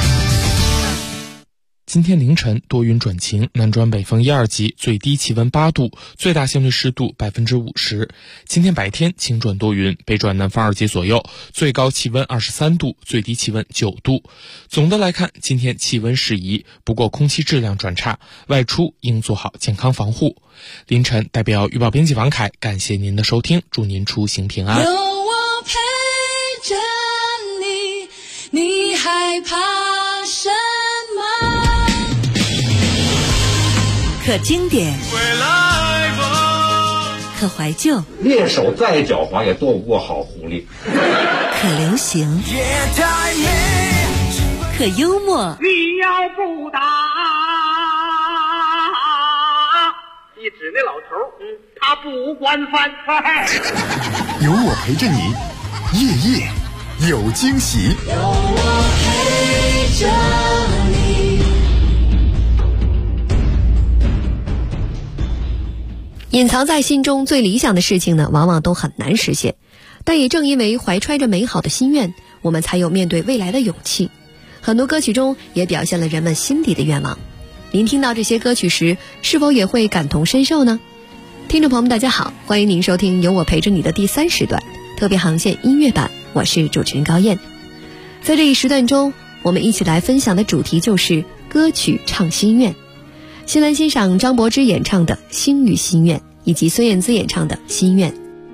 今天凌晨多云转晴，南转北风1、2级，最低气温8度，最大相对湿度50%。今天白天晴转多云，北转南风2级左右，最高气温23度，最低气温9度。总的来看，今天气温适宜，不过空气质量转差，外出应做好健康防护。凌晨代表预报编辑王凯，感谢您的收听，祝您出行平安。 有我陪着你，你害怕什么？ 可经典，可怀旧， 猎手再狡猾也斗不过好狐狸。 可流行，可幽默。 你要不打，一指那老头，他不管饭。 有我陪着你，夜夜有惊喜。 有我陪着你。 隐藏在心中最理想的事情呢，往往都很难实现，但也正因为怀揣着美好的心愿，我们才有面对未来的勇气。很多歌曲中也表现了人们心底的愿望。您听到这些歌曲时，是否也会感同身受呢？听众朋友们大家好，欢迎您收听有我陪着你的第3时段特别航线音乐版，我是主持人高燕。在这一时段中，我们一起来分享的主题就是歌曲唱心愿。先来欣赏张柏芝演唱的《星语心愿》，以及孙燕姿演唱的《心愿》。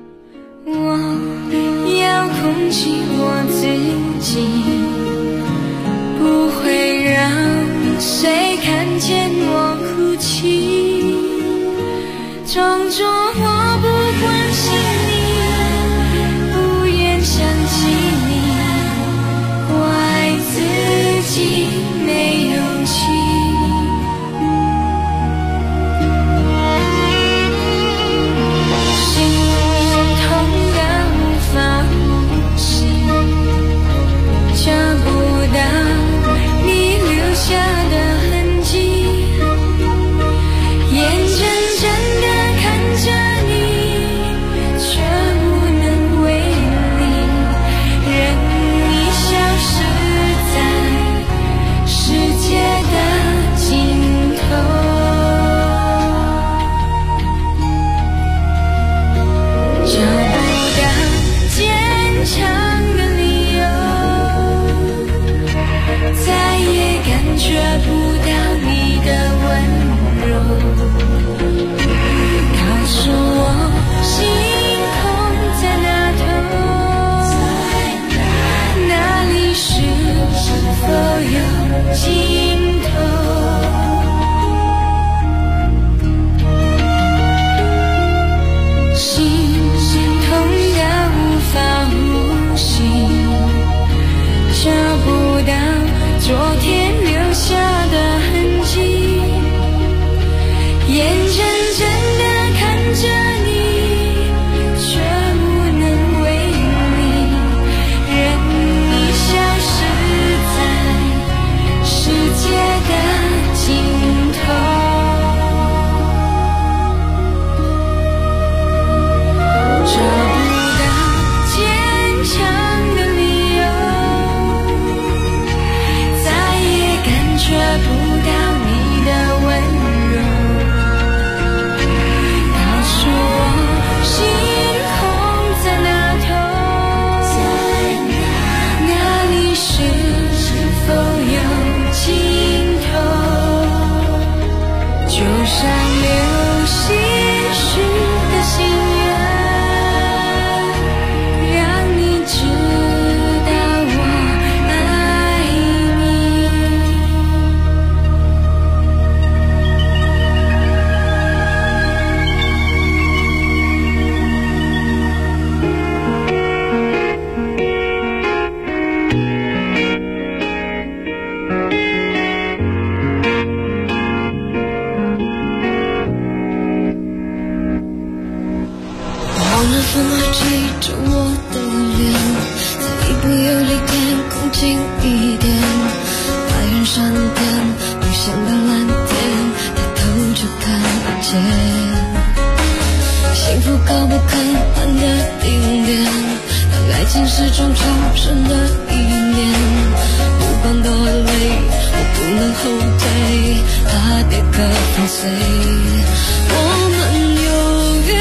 我要控制我自己，不会让谁看见我哭泣，装作我不关心你，不愿想起你，怪自己没勇气。眼睁睁地看着你什么记着我的脸，再一步有力点，恭敬一点，白云上边梦想的蓝天，抬头就看不见。幸福高不可攀的顶点，当爱情是种超生的一面，不管多累我不能后退，怕跌个粉碎。我们有约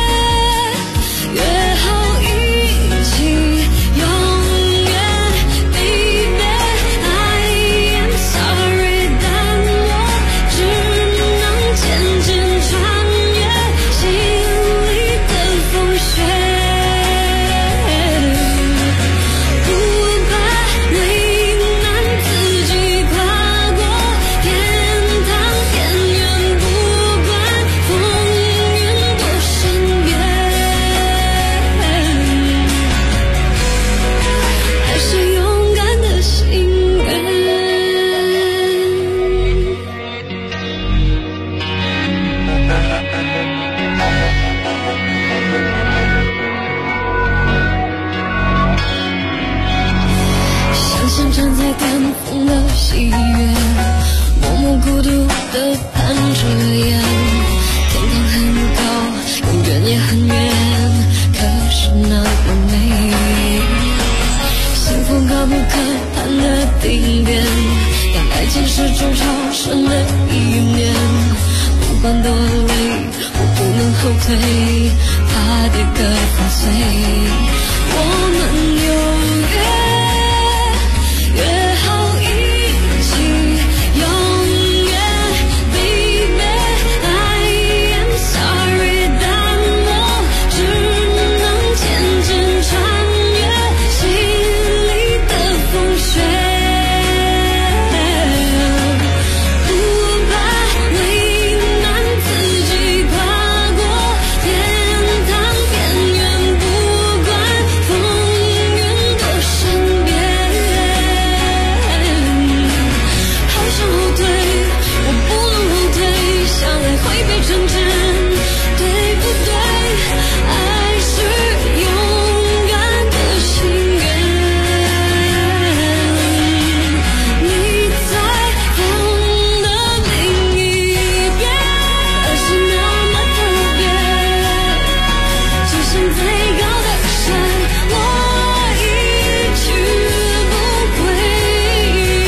约好一起永远 Baby I am sorry 但我只能渐渐穿越心里的风雪，不怕为难自己跨过天堂边缘，不管风云多深远，还是勇敢的心愿。想象站在巅峰的喜悦，默默孤独的看着眼，天堂很高，永远也很远，可是那么美。幸福高不可攀的顶点，当爱情是种超生的一面，不管多累我不能后退，怕跌个粉碎。我们有约好一起永远 Baby I am sorry 但我只能渐渐穿越心里的风雪，不怕为难自己跨过天堂边缘，不管风云多深边，好想后退我不能后退，相爱会被成全，对不对？爱是勇敢的心愿，你在风的另一边，爱是那么特别，就像最高的山我一去不回。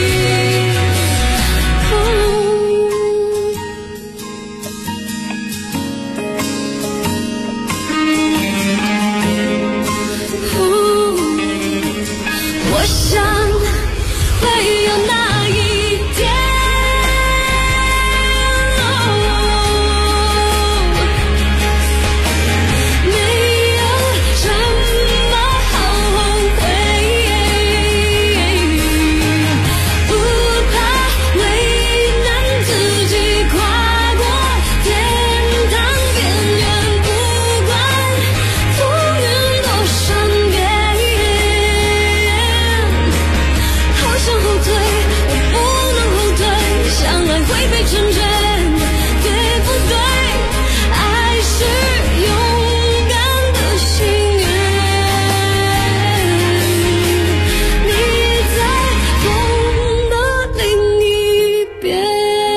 我想会有那一天，没有什么好后悔，不怕为难自己跨过天堂边缘，不管风云多深远，好想后退我不能后退，相爱会被成全，对不对？爱是勇敢的心愿，你在风的另一边。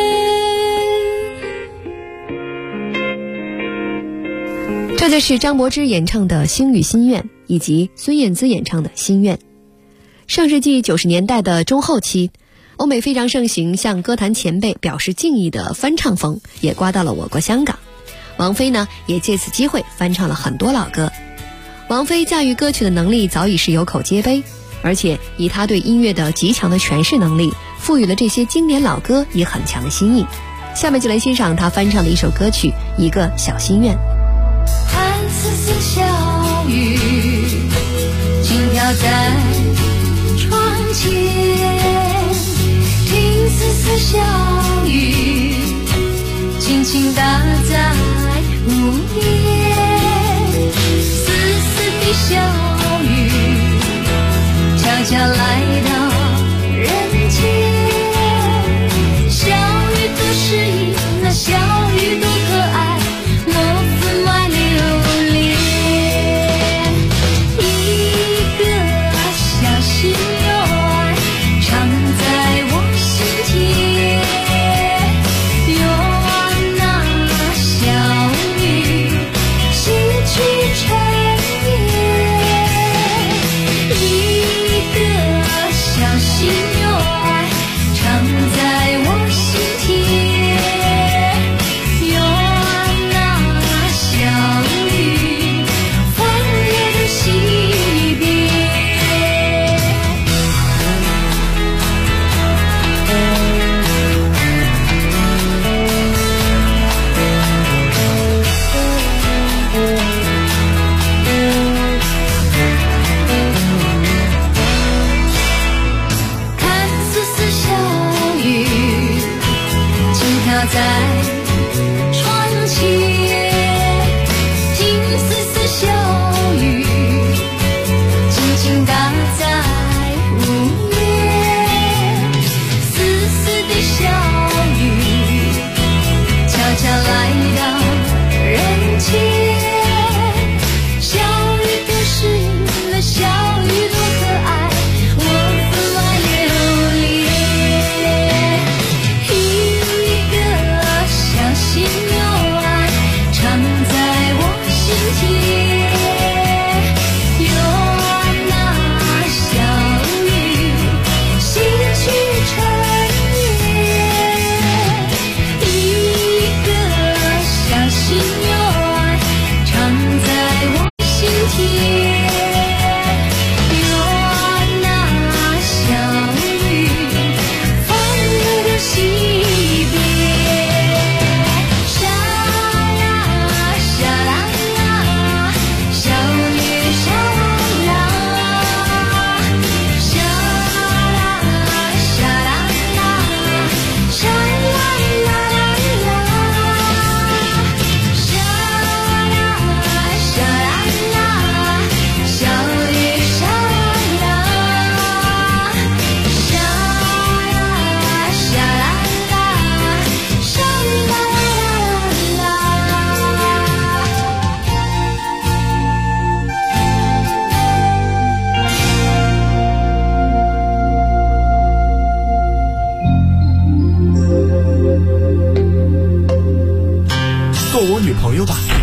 这就是张柏芝演唱的《星语心愿》，以及孙燕姿演唱的《心愿》。上世纪90年代的中后期，欧美非常盛行向歌坛前辈表示敬意的翻唱风，也刮到了我国香港。王菲呢，也借此机会翻唱了很多老歌。王菲驾驭歌曲的能力早已是有口皆碑，而且以她对音乐的极强的诠释能力，赋予了这些经典老歌以很强的新意。下面就来欣赏她翻唱的一首歌曲《一个小心愿》。 看丝丝小雨轻飘在窗前，听丝丝小雨轻轻打在屋檐，丝丝的小雨悄悄来到人间，小雨多诗意，那小雨多可爱，莫分外流连。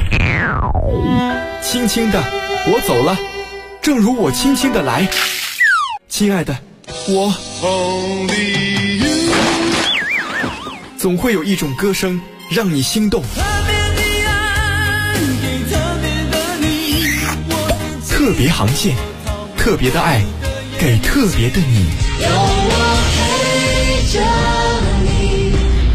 轻轻的，我走了，正如我轻轻的来。亲爱的，我总会有一种歌声让你心动。特别航线，特别的爱，给特别的你。 有我陪着你。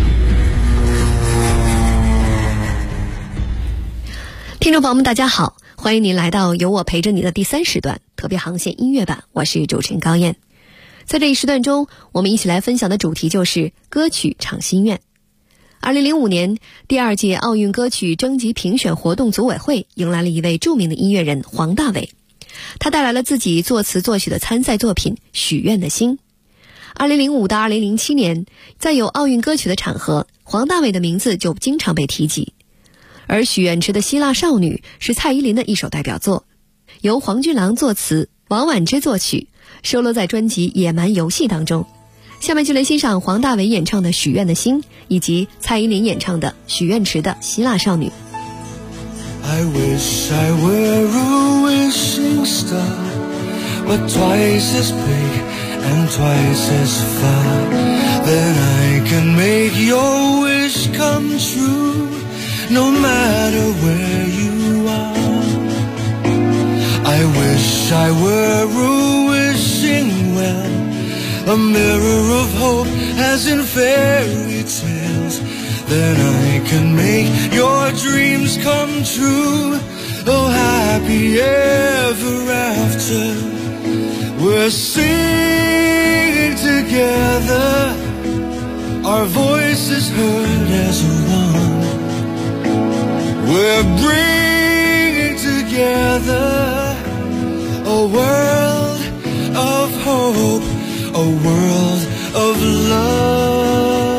听众朋友们大家好，欢迎您来到有我陪着你的第3时段特别航线音乐版，我是主持人高燕。在这一时段中，我们一起来分享的主题就是歌曲唱心愿。2005年第2届奥运歌曲征集评选活动组委会迎来了一位著名的音乐人黄大炜，他带来了自己作词作曲的参赛作品《许愿的心》。2005到2007年，在有奥运歌曲的场合，黄大炜的名字就经常被提及。而许愿池的希腊少女是蔡依林的一首代表作，由黄俊郎作词，王婉之作曲，收录在专辑《野蛮游戏》当中。下面就来欣赏黄大炜演唱的《许愿的心》，以及蔡依林演唱的许愿池的希腊少女。 I wish I were a wishing star, but twice as big and twice as far. Then I can make your wish come true, no matter where you are. I wish I were a wishing well, a mirror of hope as in fairy tales. Then I can make your dreams come true. Oh, happy ever after. We're singing together, our voices heard as one. We're bringing together a world of hope, a world of love.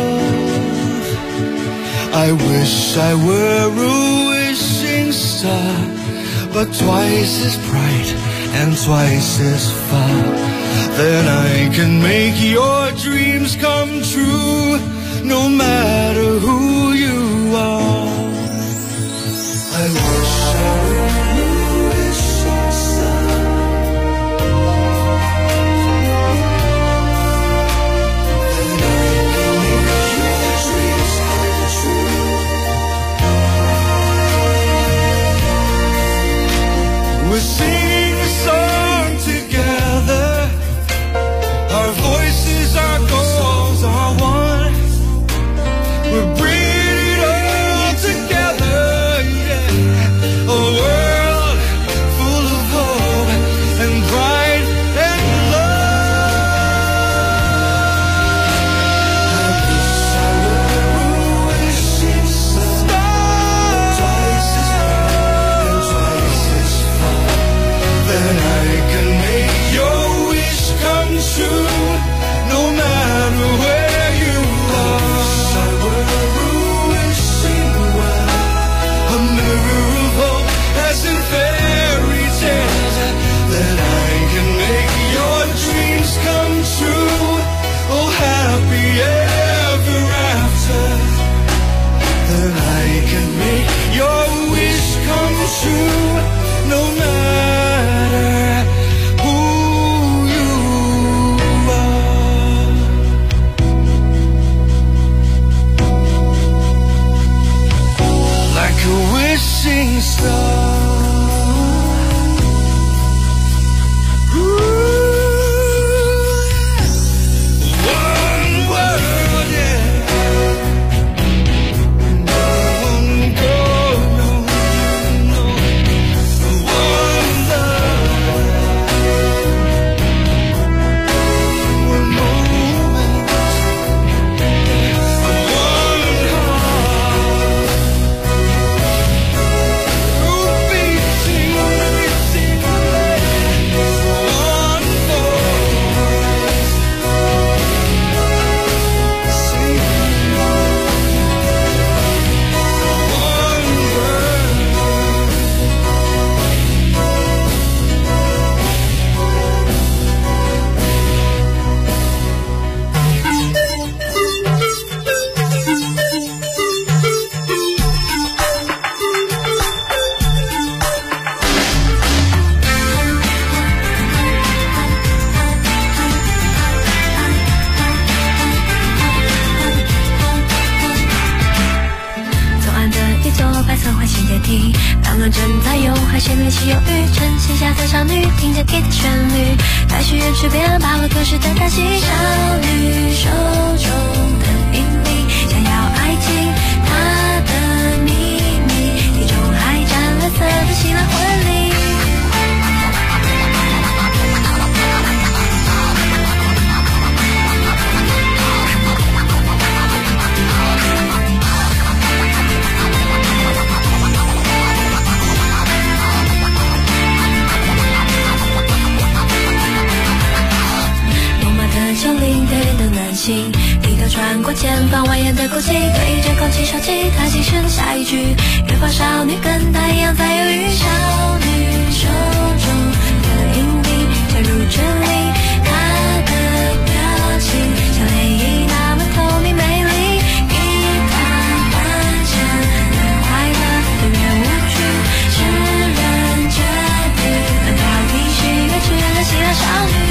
I wish I were a wishing star, but twice as bright and twice as far. Then I can make your dreams come true, no matter who you are. I wish I were a wishing star. Then I can make your dreams come true. We're singing a song together, our voices, our goals are one. We're bringing it all together, yeah. A world full of hope and pride and love. I wish I were a wishing star, twice as bright and twice as far. Then I can make your wish come true, no matter where you are. I were a wishing well, a mirror of hope as in fairy tales. Then I can make your dreams come true. Oh, happy ever after. Then I can make your wish come true, no matter who you are. Like a wishing star. One world, yeah. No one go, no. 浪浪正在游，海鲜里起有鱼，晨曦下的少女听着吉他旋律，在许愿池边把握可视的大戏，少女手中的硬币想要爱情，她的秘密地中海湛蓝色的希腊婚礼。丘陵对面的男性低头穿过前方蜿蜒的空气，对着空气说起他心声下一句，远方少女跟他一样在犹豫，少女手中的硬币加入这里，她的表情像涟漪那么透明美丽，一旦完成的快乐永远无趣，是人决定能挑剔许愿池的希腊少女。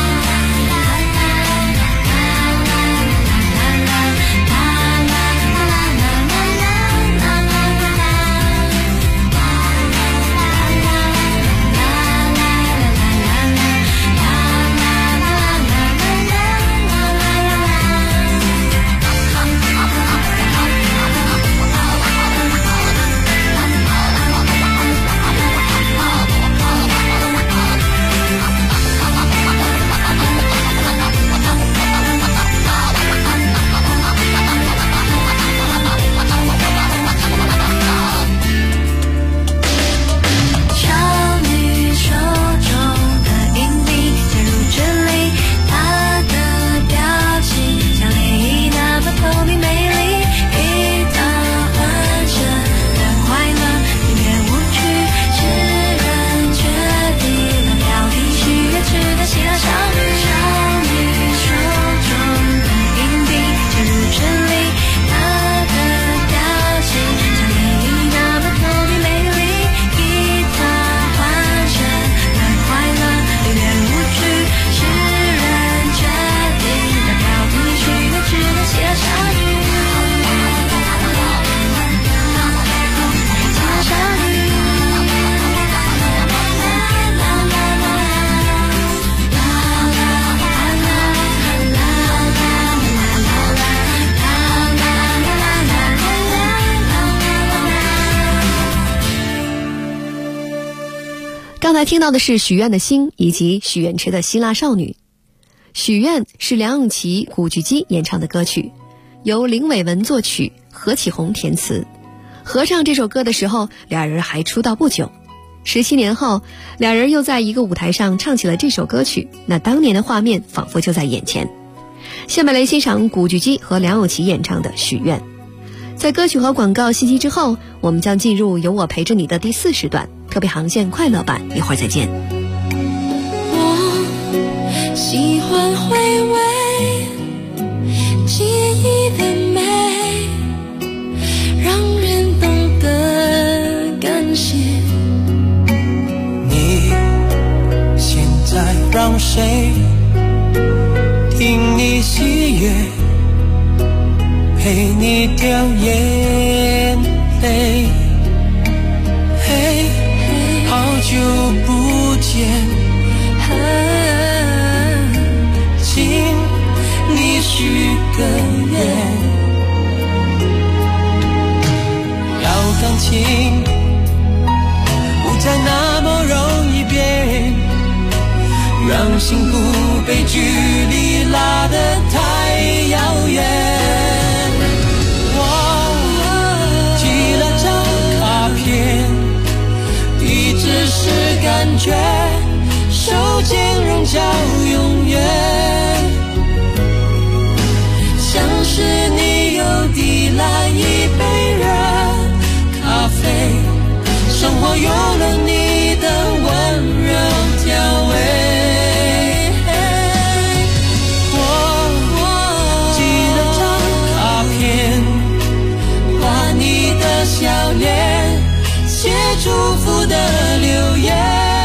刚才听到的是许愿的星以及许愿池的希腊少女。许愿是梁咏琪、古巨基演唱的歌曲，由林伟文作曲，何启宏填词。合唱这首歌的时候，俩人还出道不久。17年后，俩人又在一个舞台上唱起了这首歌曲，那当年的画面仿佛就在眼前。下面来欣赏古巨基和梁咏琪演唱的《许愿》。在歌曲和广告信息之后，我们将进入由我陪着你的第4时段特别航线快乐版，一会儿再见。 我喜欢回味记忆的美，让人懂得感谢。 你现在让谁听你喜悦，陪你掉眼泪？嘿，好久不见，请你许个愿，要感情不再那么容易变，让幸福被距离拉得太遥远。是感觉手间仍叫永远，像是你又递来一杯热咖啡，生活有了你的温柔调味。我寄了张卡片，画你的笑脸，写祝福的留言，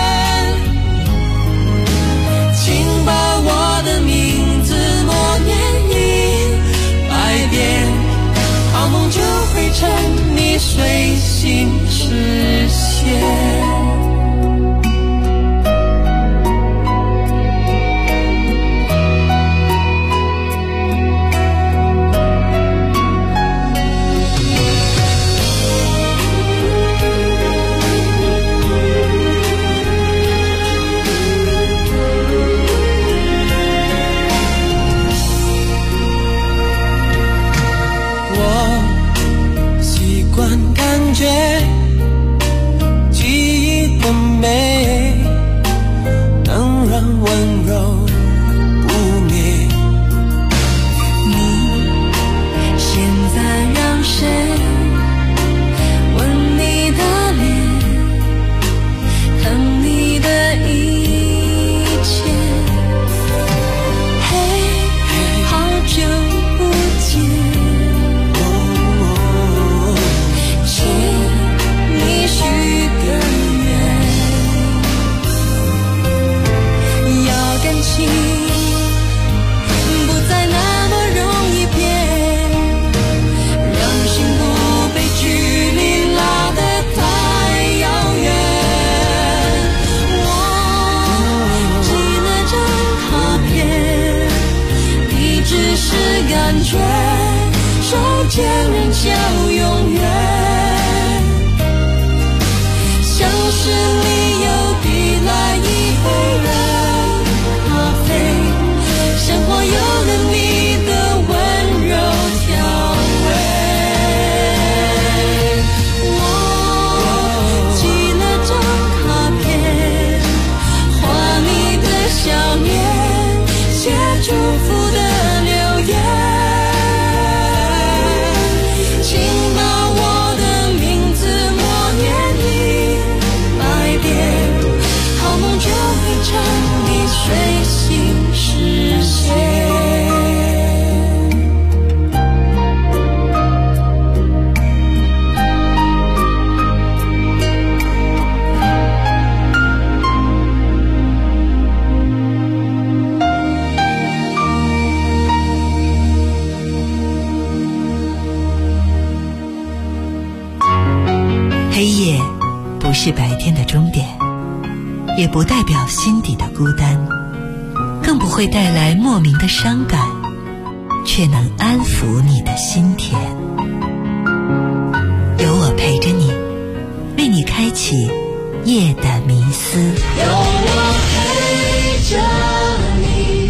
请把我的名字默念100遍，好梦就会成你随心所实现。 是白天的终点，也不代表心底的孤单，更不会带来莫名的伤感，却能安抚你的心田。有我陪着你，为你开启夜的迷思。 有我陪着你。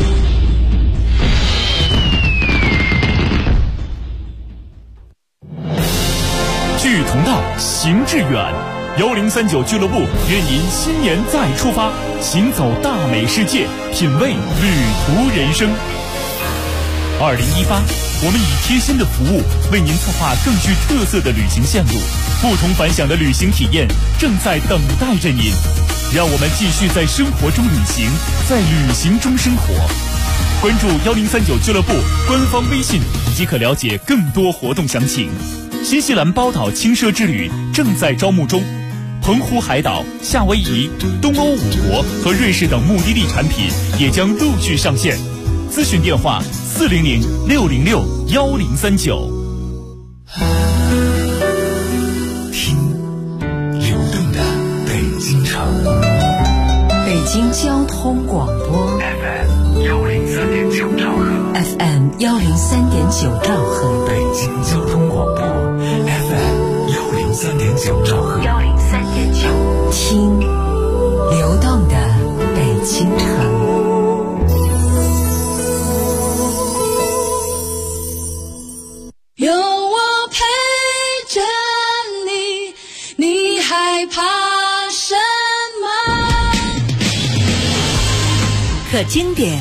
志同道，行志远。1039俱乐部愿您新年再出发，行走大美世界，品味旅途人生。2018，我们以贴心的服务为您策划更具特色的旅行线路，不同凡响的旅行体验正在等待着您。让我们继续在生活中旅行，在旅行中生活。关注1039俱乐部官方微信即可了解更多活动详情。新西兰包岛轻奢之旅正在招募中。澎湖海岛、夏威夷、东欧5国和瑞士等目的地产品也将陆续上线。咨询电话400-606-1039。 听流动的北京城， 北京交通广播 FM103.9兆赫 FM103.9兆赫， 北京交通广播 FM103.9兆赫 103.9，听流动的北京城。 有我陪着你，你害怕什么？ 可经典，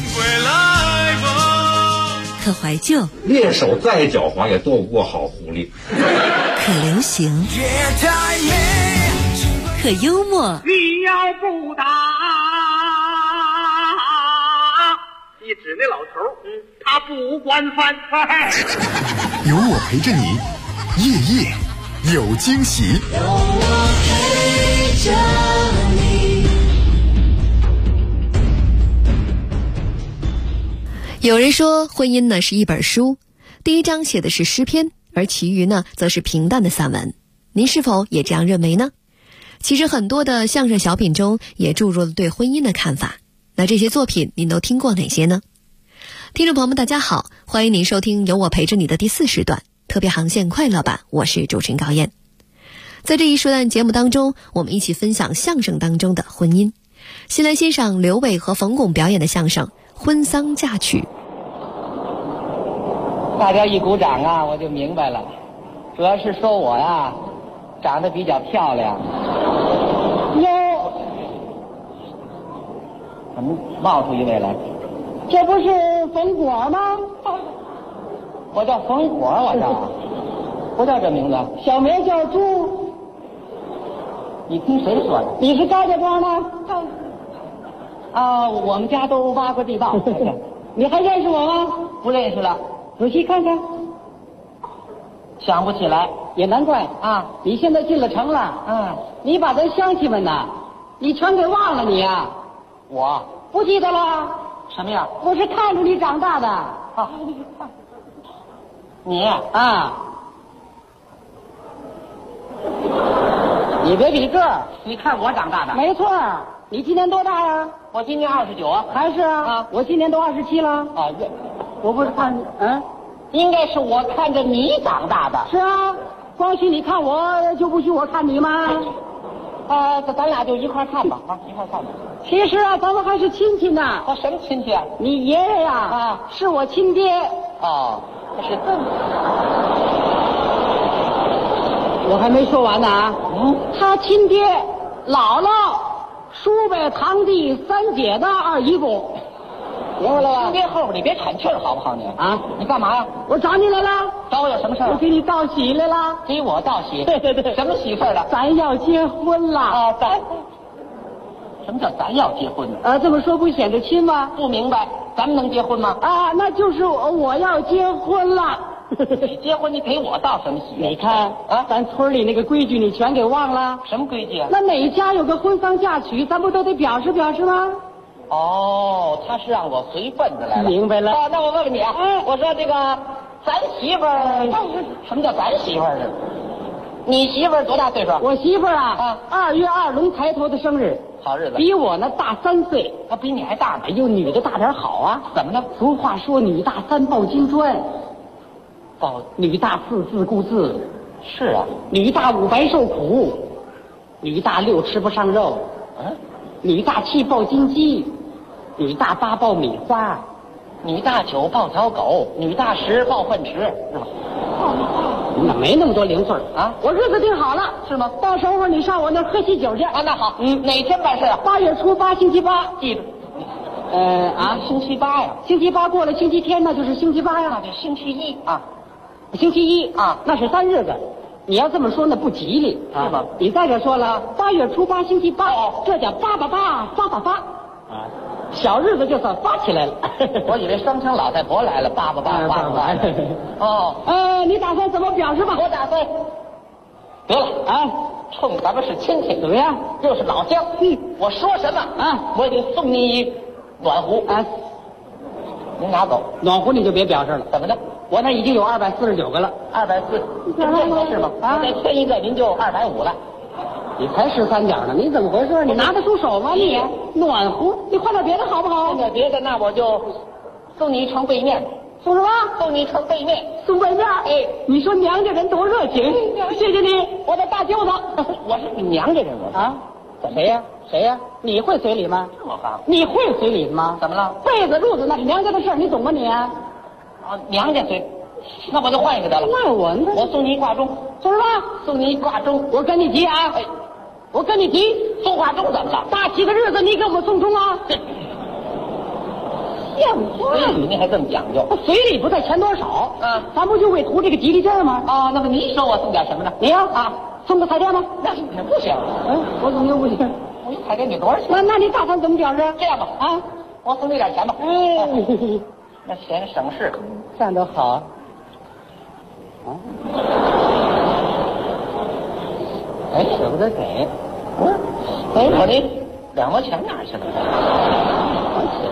可怀旧， 猎手再狡猾也斗不过好狐狸。 可流行，可幽默。 你要不打，你指那老头，他不管饭菜。 有我陪着你，夜夜有惊喜。 有我陪着你。 有人说，婚姻呢是一本书，第一章写的是诗篇，而其余呢则是平淡的散文。 您是否也这样认为呢？其实很多的相声小品中也注入了对婚姻的看法。那这些作品您都听过哪些呢？听众朋友们大家好，欢迎您收听由我陪着你的第4时段特别航线快乐版，我是主持人高燕。在这一时段节目当中，我们一起分享相声当中的婚姻。先来欣赏刘伟和冯巩表演的相声《婚丧嫁娶》。 大家一鼓掌啊，我就明白了，主要是说我呀长得比较漂亮。 哟， 怎么冒出一位来？ 这不是冯果吗？ 我叫冯果，我叫不叫这名字， 小名叫猪。 你听谁说的？ 你是高家庄的？ 啊，我们家都挖过地道。 你还认识我吗？ 不认识了， 仔细看看。 想不起来， 也难怪啊！你现在进了城了，你把咱乡亲们呐，你全给忘了你啊！ 我不记得了？ 什么呀？ 我是看着你长大的。 啊，你啊，你别比个儿， 你看我长大的。 没错，你今年多大呀？ 我今年29啊。 还是啊？我今年都27了。 啊， 我不是看应该是我看着你长大的。 是啊，光许你看我，就不许我看你吗？ 咱俩就一块看吧，一块看吧。 其实啊，咱们还是亲戚呢。 什么亲戚啊？ 你爷爷呀，是我亲爹。 哦，他是这么。 我还没说完呢啊。他亲爹、姥姥、叔伯、堂弟、三姐的2姨公。明白了吧？ 亲爹后边你别喘气儿好不好你？啊，你干嘛呀？ 我找你来了。 找我有什么事儿？ 我给你道喜来了。 给我道喜？ 对对对。 什么喜事儿了？ 咱要结婚了。 啊，什么叫咱要结婚呢？ 这么说不显着亲吗？ 不明白，咱们能结婚吗？ 啊，那就是我要结婚了。 你结婚，你给我道什么喜？ 你看啊，咱村里那个规矩你全给忘了。 什么规矩啊？ 那哪家有个婚丧嫁娶，咱不都得表示表示吗？ 哦，他是让我随份子来了。明白了。那我问问你啊，我说这个咱媳妇儿，什么叫咱媳妇儿呢？你媳妇儿多大岁数？ 我媳妇儿2月2龙抬头的生日。 好日子。 比我呢大3岁。 她比你还大呢。 哎呦，女的大点好啊。 怎么呢？ 俗话说女大3抱金砖。女大4自顾自。 是啊。 女大5白受苦。女大6吃不上肉。女大7抱金鸡。女大8抱米花。 女大9抱条狗。女大10抱粪池，是吧？ 那没那么多零碎啊！我日子定好了， 是吗？ 到时候你上我那儿喝喜酒去啊！那好，哪天办事啊 ？8月初8，星期8， 记住。 星期8呀，星期8过了星期天，那就是星期8呀， 那就星期1啊， 星期1啊，那是3日子。你要这么说那不吉利， 是吗？ 你再者说了，8月初8，星期8，这叫888，小日子就算发起来了。 我以为双枪老太婆来了，888。哦， 你打算怎么表示吧？ 我打算得了啊，冲咱们是亲戚， 怎么样？ 又是老乡，我说什么啊，我也得送你一暖壶啊。您拿走暖壶，你就别表示了。 怎么的？ 我那已经有249个了。 240，您是吗？啊，再添一个，您就250了。 你才13角呢，你怎么回事？你拿得出手吗？你暖壶，你换点别的好不好？ 换点别的，那我就送你一床被面。 送什么？ 送你一床被面。 送被面？哎，你说娘家人多热情，谢谢你，我的大舅子。 我是你娘家人，我啊？谁呀？谁呀？你会随礼吗？ 这么好？ 你会随礼吗？ 怎么了？ 被子褥子那是娘家的事儿，你懂吗你？啊， 娘家随。那我就换一个得了。 那我呢？ 我送你一挂钟。 送什么？ 送你一挂钟。 我跟你急啊！ 哎， 我跟你急， 送挂钟怎么了？ 大喜的日子你给我们送钟啊！像话！ 您还这么讲究？ 随礼不在钱多少啊，咱不就为图这个吉利劲儿吗？ 啊，那么你说我送点什么呢？ 你呀送个彩电吗？ 那不行。 我怎么又不行？ 我一彩电你多少钱？ 那你打算怎么表示？ 这样吧，我送你点钱吧。那钱省事。 这样都好。 哎，舍不得给。我那2毛钱哪儿去了？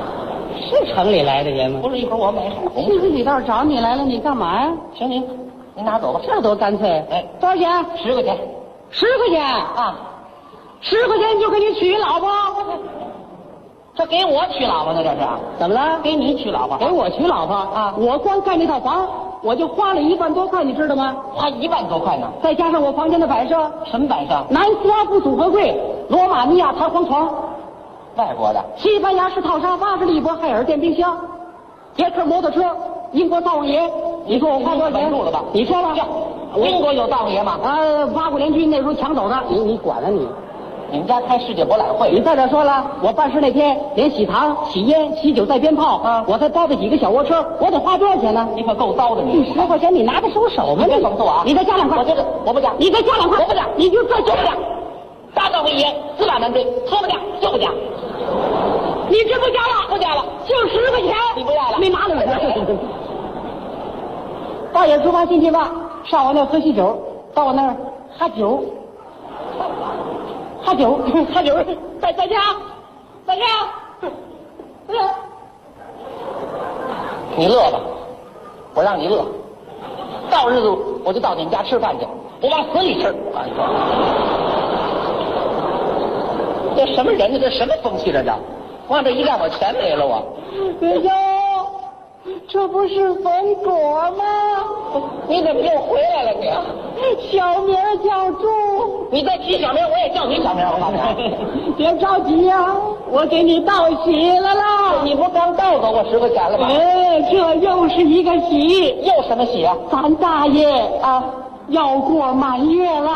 是城里来的人吗？ 不是，一会儿我买好红。 其实你倒是找你来了，你干嘛呀？ 行， 你拿走吧。 这多干脆！ 哎， 多少钱 ？10块钱。 10块钱啊 ！10块钱就给你娶老婆？ 这给我娶老婆呢？这是怎么了？ 给你娶老婆？ 给我娶老婆啊！我光盖那套房，我就花了1万多块，你知道吗？ 花1万多块呢， 再加上我房间的摆设。 什么摆设？ 南斯拉夫组合柜、罗马尼亚弹簧床、 外国的西班牙式套沙发、是利伯海尔电冰箱、捷克摩托车、英国灶王爷。你说我花多少钱？ 住了吧？ 你说吧。 英国有灶王爷吗？ 八国联军那时候抢走的。你管了你？ 你们家开世界博览会？ 你再者说了，我办事那天连洗糖、洗烟、洗酒带鞭炮啊，我才包的几个小卧车，我得花多少钱呢？ 你可够糟的你 ！10块钱你拿得出手吗？ 你别讽刺我啊！ 你再加2块， 我觉得我不加。 你再加2块， 我不加， 你就再加2。 大灶王爷4万难追，说不加就不加。 你这不加了？ 不加了， 就10块钱。 你不要了？ 没拿了。大爷出发星期8，上我那儿喝喜酒，到我那儿喝酒。喝酒，再见， 你乐吧，我让你乐。到日子我就到你们家吃饭去，我往死里吃。这什么人呢？这什么风气？这叫往这一站，我钱没了我。 别叫，这不是冯果吗？ 你怎么又回来了你？ 小名叫朱。 你再提小名，我也叫你小名。我告诉你， 别着急呀，我给你道喜来了。 你不刚道走我10块钱了吗？ 哎，这又是一个喜。 又什么喜啊？ 咱大爷啊，要过满月了。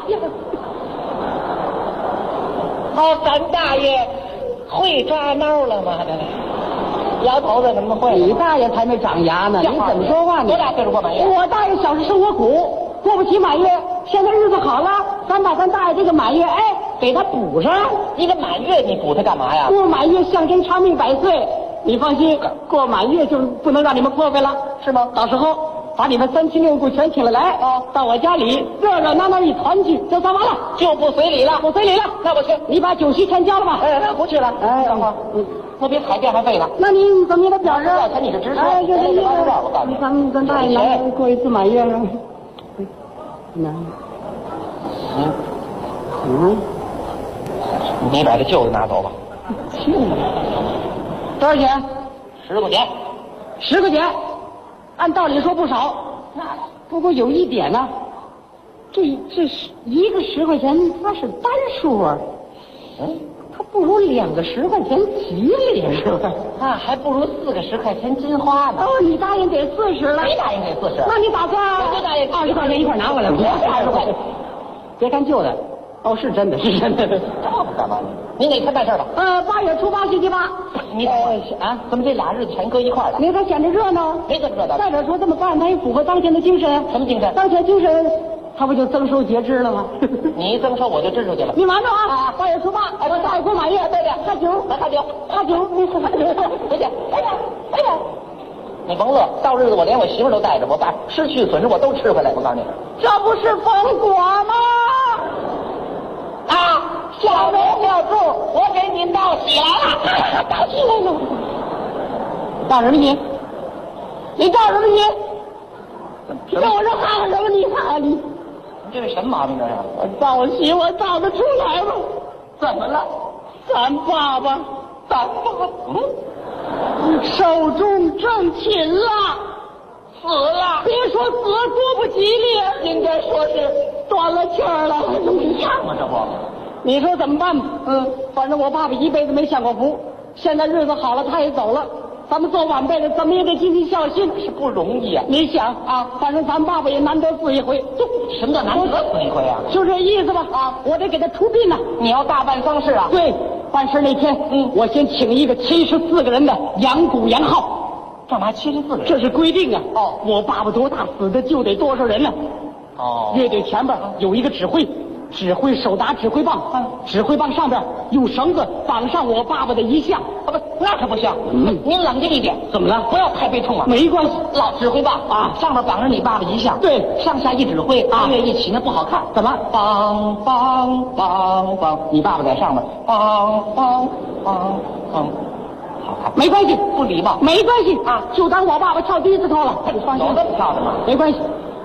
哦，咱大爷会抓挠了吗？摇头子怎么会？ 你大爷才没长牙呢，你怎么说话呢？ 多大岁数过满月？ 我大爷小时生活苦，过不起满月。现在日子好了，咱把咱大爷这个满月，给他补上。 一个满月你补他干嘛呀？ 过满月象征长命百岁。你放心，过满月就不能让你们破费了，是吗？到时候把你们3亲6故全请了来，到我家里热热闹闹一团聚，就算完了， 就不随礼了。 不随礼了， 那我去。 你把酒席钱交了吧？ 不去了。等会儿，那别彩电还费呢。 那你怎么也得表示？ 要钱你是直说。 就这意思。 我告诉你， 咱大爷来过一次满月了。 你把这旧的拿走吧。 多少钱 ？10块钱。 10块钱，按道理说不少。不过有一点呢，这是一个10块钱，它是单数啊。它不如2个10块钱吉利，是吧？ 还不如4个10块钱金花呢。 你答应给40了。 没答应给40。 那你打算？ 我就答应 20块钱一块拿回来。 别20块。 别看旧的，是真的，是真的。 干嘛呢？你哪天办事吧 ？8月初8星期8。 你怎么这俩日子全搁一块了？ 你看显着热闹。 没这么热闹。 再者说这么办，它也符合当前的精神。 什么精神？ 当前精神，它不就增收节制了吗？ 你一增收我就支出去了。 你瞒着啊！8月初8，我大爷过满月，对的，喝酒，喝酒， 回去，你甭乐，到日子我连我媳妇都带着，我把失去损失我都吃回来。我告诉你， 这不是冯果吗？ 小梅小柱，我给你道喜来了， 道喜来了。道什么喜？你道什么喜？让我这喊什么？你喊你这是什么毛病？这是我道喜，我道得出来吗？ 怎么了？ 咱爸爸寿终正寝了， 死了。 别说死多不吉利，应该说是断了气儿了。 一样啊，这不？ 你说怎么办吧？反正我爸爸一辈子没享过福，现在日子好了，他也走了。咱们做晚辈的，怎么也得尽尽孝心， 是不容易啊。 你想反正咱爸爸也难得死一回。 什么叫难得死一回啊？ 就这意思吧。我得给他出殡呢。 你要大办丧事啊？ 对，办事那天，我先请一个74个人的扬鼓扬号。 干嘛74个人？ 这是规定啊。我爸爸多大死的就得多少人呢？乐队前边有一个指挥手拿指挥棒，指挥棒上边用绳子绑上我爸爸的遗像。 那可不行。您冷静一点。 怎么了？ 不要太悲痛啊。 没关系， 老指挥棒上面绑着你爸爸遗像。 对， 上下一指挥，音乐一起那不好看。 怎么？ 梆梆梆梆，你爸爸在上面，梆梆梆梆，好看。 没关系， 不礼貌。 没关系就当我爸爸跳第一次跳了。 你放心，有这么跳的吗？ 没关系。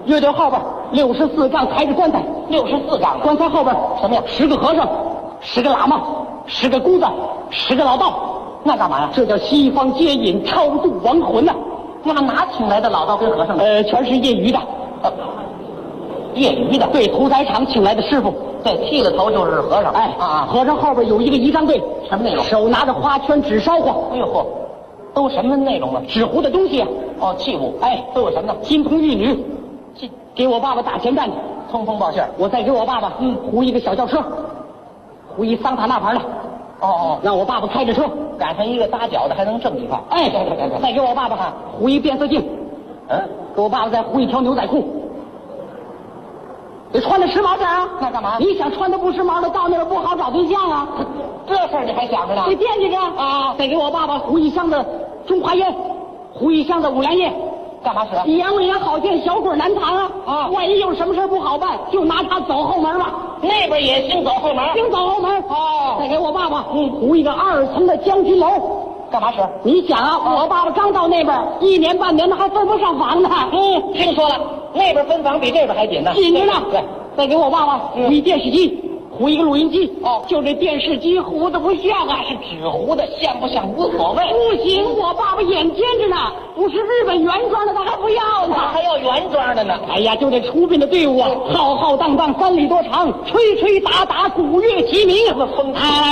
乐队后边64杠抬着棺材 ，64杠， 棺材后边什么呀 ？10个和尚，10个喇嘛，10个姑子，10个老道， 那干嘛呀？ 这叫西方接引，超度亡魂呐。 那么哪请来的老道跟和尚？ 全是业余的， 业余的， 对，屠宰场请来的师傅， 对，剃了头就是和尚。 哎啊，和尚后边有一个仪仗队， 什么内容？ 手拿着花圈纸烧火。 哎呦嚯，都什么内容啊？ 纸糊的东西啊。 哦，器物， 哎， 都有什么呢？ 金童玉女，给我爸爸打钱干的， 通风报信。 我再给我爸爸糊一个小轿车，糊一桑塔纳牌的。 哦， 让我爸爸开着车， 赶上一个搭脚的还能挣几块。 哎，再给我爸爸糊一变色镜，给我爸爸再糊一条牛仔裤，得穿的时髦点啊。 那干嘛？ 你想穿的不时髦的，到那儿不好找对象啊。 这事儿你还想着呢？ 得惦记着啊。再给我爸爸糊一箱子中华烟，糊一箱子五粮液。 干嘛使？ 养眼好见，小鬼难藏啊！啊，万一有什么事不好办，就拿它走后门吧。 那边也兴走后门， 兴走后门。 哦， 再给我爸爸糊一个2层的将军楼， 干嘛使？ 你想啊，我爸爸刚到那边，1年半年的还分不上房呢。 听说了，那边分房比这边还紧呢。 紧着呢。 对， 再给我爸爸糊一电视机。糊一个录音机，就这电视机糊的不像啊， 是纸糊的，像不像无所谓。 不行，我爸爸眼尖着呢，不是日本原装的他还不要呢， 还要原装的呢。 哎呀，就这出殡的队伍啊，浩浩荡荡3里多长，吹吹打打，鼓乐齐鸣， 风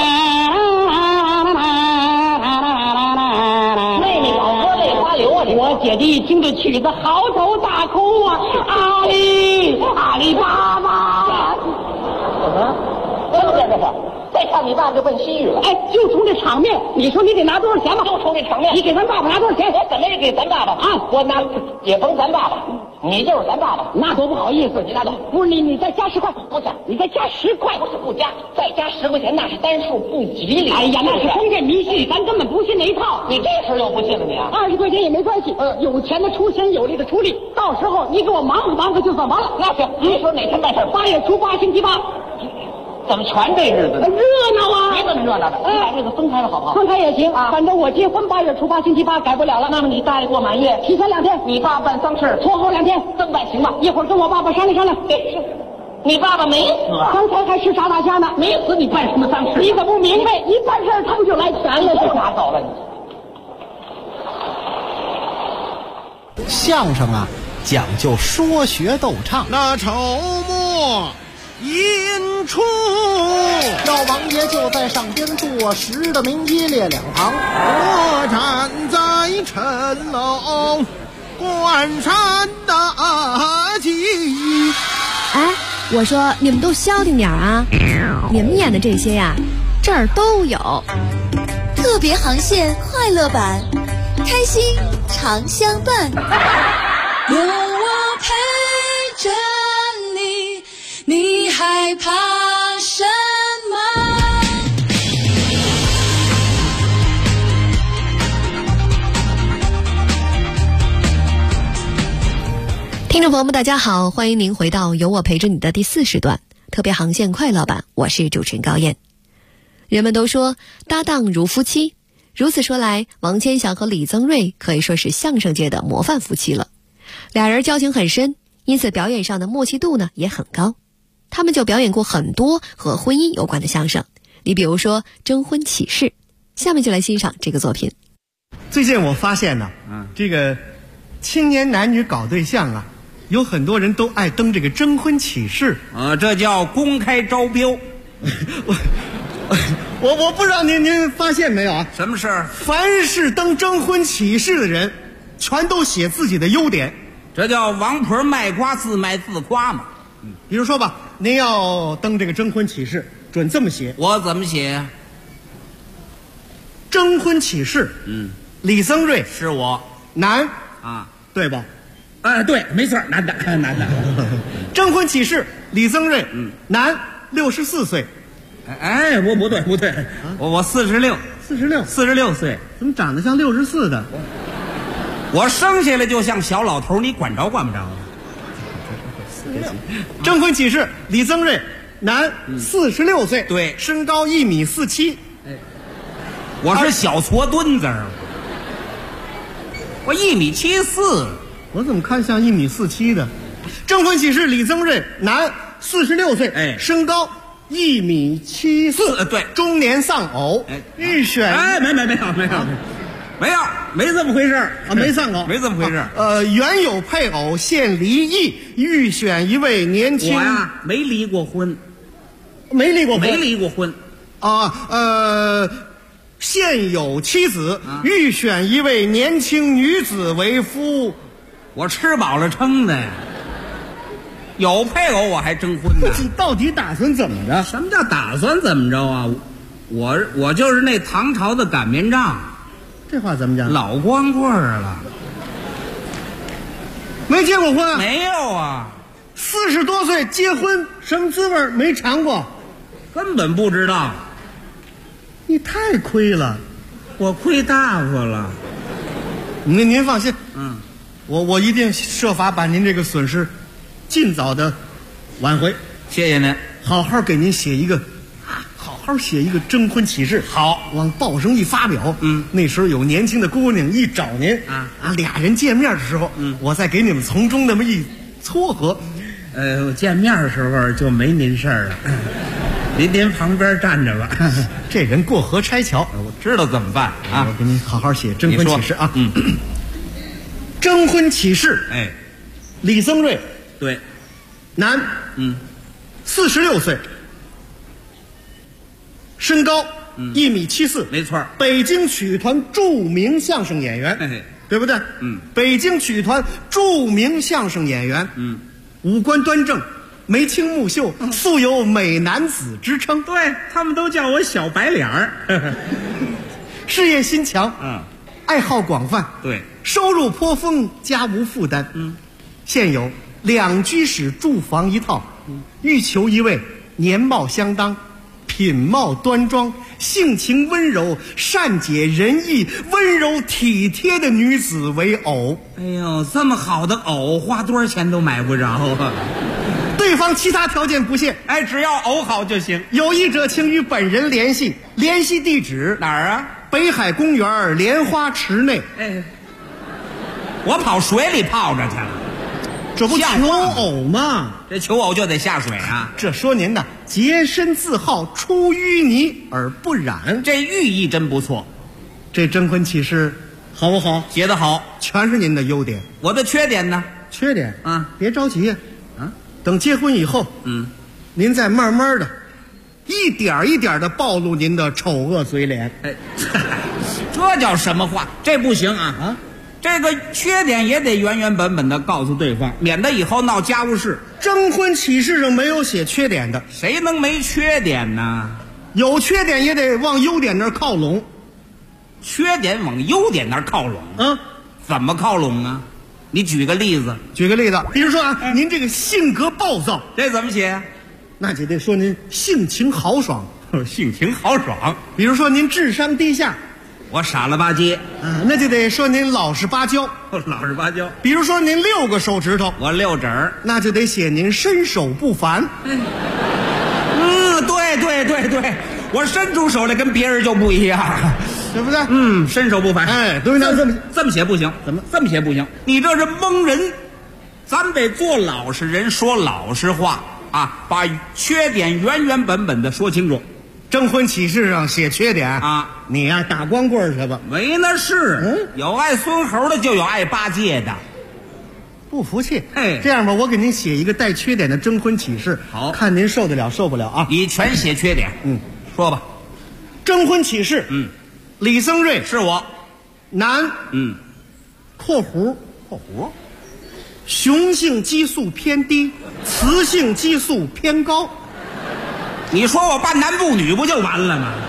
妹妹老哥泪花流啊！ 我姐弟听着曲子嚎啕大哭啊，阿里巴巴。 什么叫这是？再看你爸就奔西域了。 哎，就从这场面，你说你得拿多少钱吧？ 就从这场面， 你给咱爸爸拿多少钱？ 我怎么也给咱爸爸啊！我拿也甭咱爸爸，你就是咱爸爸， 那多不好意思。 你拿走， 不是你再加10块， 不加， 你再加10块， 不是不加，再加10块钱那是单数不吉利。 哎呀，那是封建迷信，咱根本不信那一套。 你这时候又不信了你啊 ？20块钱也没关系，有钱的出钱，有力的出力，到时候你给我忙活忙活就算完了。 那行，你说哪天办事 ？8月初8，星期8。 怎么全这日子呢？ 热闹啊！ 别这么热闹的，你把日子分开了好不好？ 分开也行啊，反正我结婚8月初8，星期8改不了了。 那么你大爷过满月， 提前2天， 你爸办丧事， 拖后2天， 这么办行吧？ 一会儿跟我爸爸商量商量。 对，你爸爸没死啊？ 刚才还吃炸大虾呢， 没死，你办什么丧事？ 你怎么不明白？一办事儿他们就来钱了， 就拿走了你。相声啊，讲究说学逗唱。 那筹末引出， 赵王爷就在上边坐实的明一列2旁， 我站在城楼关山大吉。 哎，我说你们都消停点啊！你们演的这些呀，这儿都有。 特别航线快乐版，开心常相伴。 有我陪着你，你害怕什么？ 听众朋友们，大家好，欢迎您回到有我陪着你的第4时段特别航线快乐版，我是主持人高燕。人们都说搭档如夫妻，如此说来，王千祥和李增瑞可以说是相声界的模范夫妻了。俩人交情很深，因此表演上的默契度呢也很高。他们就表演过很多和婚姻有关的相声，你比如说《征婚启事》，下面就来欣赏这个作品。 最近我发现呢，这个青年男女搞对象啊，有很多人都爱登这个征婚启事这叫公开招标。 我不知道您发现没有啊？ 什么事儿？ 凡是登征婚启事的人，全都写自己的优点， 这叫王婆卖瓜自卖自夸嘛。 比如说吧，您要登这个征婚启事，准这么写。 我怎么写呀？ 征婚启事，李增瑞是我， 男啊， 对吧？ 对，没错，男的。 征婚启事，李增瑞，男，64岁。 哎，不对，我46岁， 怎么长得像64的？ 我生下来就像小老头，你管着管不着？ 征婚启事，李增瑞，男，46岁， 对， 身高1.47米。 我是小矬墩子，我1.74米。 我怎么看像1.47米的？ 征婚启事李增瑞，男，46岁，身高1.74米， 对， 中年丧偶，预选， 没这么回事啊，没丧偶， 没这么回事。 原有配偶现离异，预选一位年轻。 我呀，没离过婚， 啊，现有妻子，预选一位年轻女子为夫。 我吃饱了撑的呀，有配偶我还征婚呢。 你到底打算怎么着？ 什么叫打算怎么着啊？我就是那唐朝的擀面杖。 这话怎么讲？ 老光棍了， 没结过婚啊？ 没有啊 ，40多岁结婚什么滋味没尝过， 根本不知道。 你太亏了， 我亏大发了。 您放心，我一定设法把您这个损失尽早的挽回。 谢谢您， 好好给您写一个征婚启事， 好， 往报上一发表。那时候有年轻的姑娘一找您俩人见面的时候，我再给你们从中那么一撮合。 见面的时候就没您事儿了，您旁边站着吧。 这人过河拆桥， 我知道怎么办啊！ 我给您好好写征婚启事啊。征婚启事，李增瑞， 对， 男，46岁。身高1.74米， 没错。 北京曲团著名相声演员，对不对？北京曲团著名相声演员，五官端正，眉清目秀，素有美男子之称。 对，他们都叫我小白脸儿。 事业心强，爱好广泛， 对， 收入颇丰，家无负担。现有2居室住房一套，欲求一位年貌相当，品貌端庄，性情温柔，善解人意，温柔体贴的女子为偶。 哎呦，这么好的偶，花多少钱都买不着啊！ 对方其他条件不限， 只要偶好就行。 有意者请与本人联系，联系地址哪儿啊？ 北海公园莲花池内。 我跑水里泡着去了。 这不求偶吗？ 这求偶就得下水啊！ 这说您呢，洁身自好，出淤泥而不染， 这寓意真不错。 这征婚启事好不好？ 写得好， 全是您的优点。 我的缺点呢？ 缺点别着急呀，等结婚以后，您再慢慢的，一点一点的暴露您的丑恶嘴脸。 这叫什么话？这不行啊！这个缺点也得原原本本的告诉对方，免得以后闹家务事。 征婚启事上没有写缺点的， 谁能没缺点呢？ 有缺点也得往优点那儿靠拢。 缺点往优点那儿靠拢？怎么靠拢啊？你举个例子。 比如说您这个性格暴躁， 这怎么写？ 那就得说您性情豪爽。 性情豪爽。 比如说您智商低下， 我傻了吧唧， 那就得说您老实巴交。 老实巴交。 比如说您6个手指头， 我6指儿， 那就得写您身手不凡。 对，我伸出手来跟别人就不一样， 对不对？ 身手不凡。 对，那这么写不行。怎么这么写不行？你这是蒙人。咱得做老实人，说老实话啊，把缺点原原本本的说清楚。 征婚启事上写缺点你呀打光棍去吧。 没那事，有爱孙猴的，就有爱八戒的。 不服气？这样吧，我给您写一个带缺点的征婚启事， 好， 看您受得了受不了啊？ 你全写缺点。说吧。 征婚启事，李增瑞是我， 男，括弧，雄性激素偏低，雌性激素偏高。 你说我半男不女不就完了吗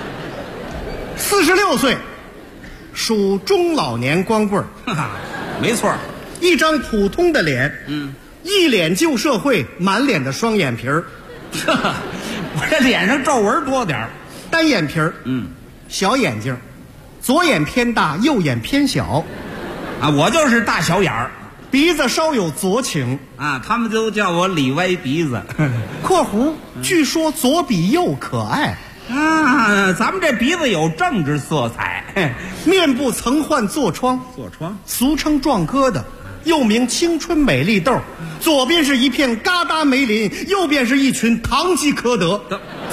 ？46岁，属中老年光棍儿。 没错， 一张普通的脸，一脸旧社会，满脸的双眼皮儿。 我这脸上皱纹多点儿， 单眼皮儿，小眼睛，左眼偏大，右眼偏小。 我就是大小眼儿。 鼻子稍有左倾他们都叫我李歪鼻子。 括弧，据说左比右可爱咱们这鼻子有政治色彩。 面部曾患痤疮，俗称壮疙瘩， 又名青春美丽豆，左边是一片嘎达梅林，右边是一群堂吉诃德。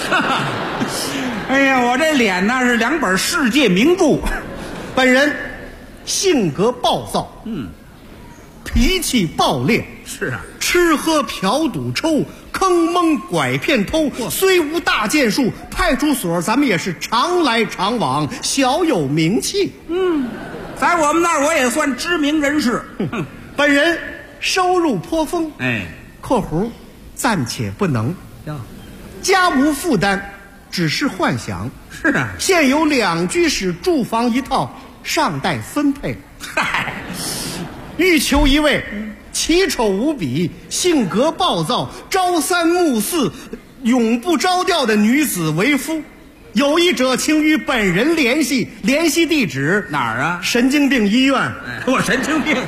哎呀，我这脸呢是2本世界名著。 本人性格暴躁，脾气暴烈， 是啊， 吃喝嫖赌抽，坑蒙拐骗偷，虽无大建树，派出所咱们也是常来常往，小有名气。 在我们那儿我也算知名人士。 本人收入颇丰， 括弧暂且不能，家无负担，只是幻想。 是啊， 现有2居室住房1套，尚待分配。 嗨， 欲求一位奇丑无比、性格暴躁、朝三暮四、永不着调的女子为夫。有意者请与本人联系，联系地址哪儿啊？ 神经病医院。 我神经病。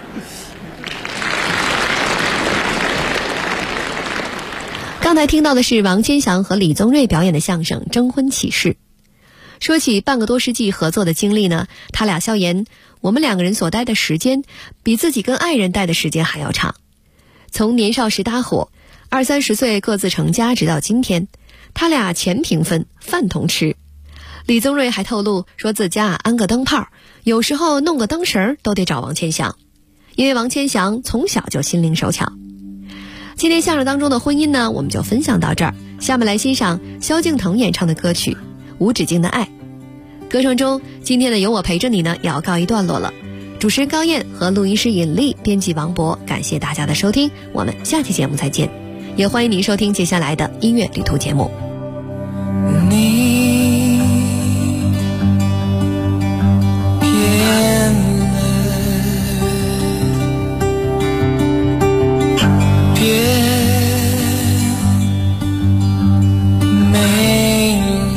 刚才听到的是王千祥和李宗瑞表演的相声《征婚启事》。说起半个多世纪合作的经历呢，他俩笑言，我们2个人所待的时间比自己跟爱人待的时间还要长。从年少时搭伙，20-30岁各自成家，直到今天，他俩钱平分，饭同吃。李宗瑞还透露说，自家安个灯泡，有时候弄个灯绳都得找王千祥，因为王千祥从小就心灵手巧。今天相声当中的婚姻呢，我们就分享到这儿。下面来欣赏萧敬腾演唱的歌曲《无止境的爱》。歌声中，今天的有我陪着你呢，也要告一段落了。主持人高燕和录音师尹丽，编辑王博，感谢大家的收听，我们下期节目再见。也欢迎您收听接下来的音乐旅途节目。 你变了，变美了，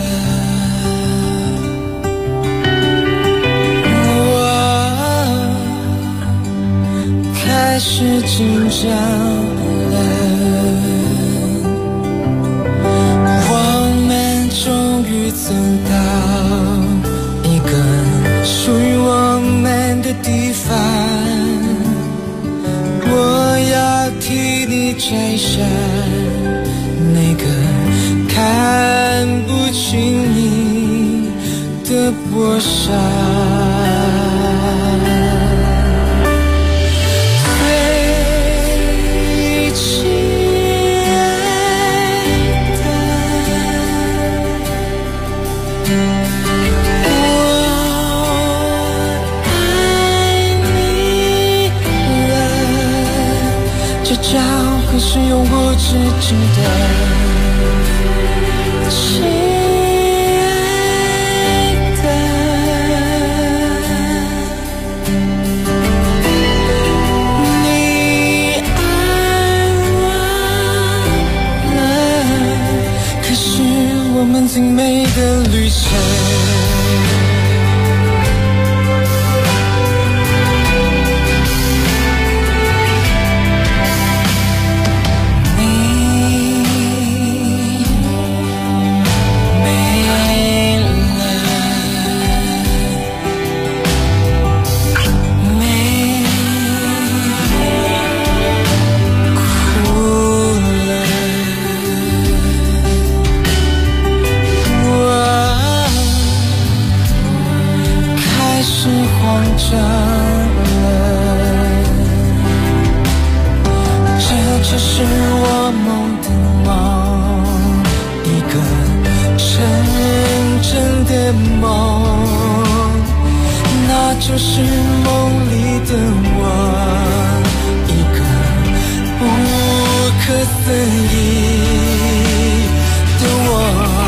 我开始紧张了。终于走到一个属于我们的地方，我要替你摘下那个看不清你的薄纱。交会是永无止境的，亲爱的，你爱我了，可是我们最美的旅程。这是我梦的梦，一个真正的梦，那就是梦里的我，一个不可思议的我。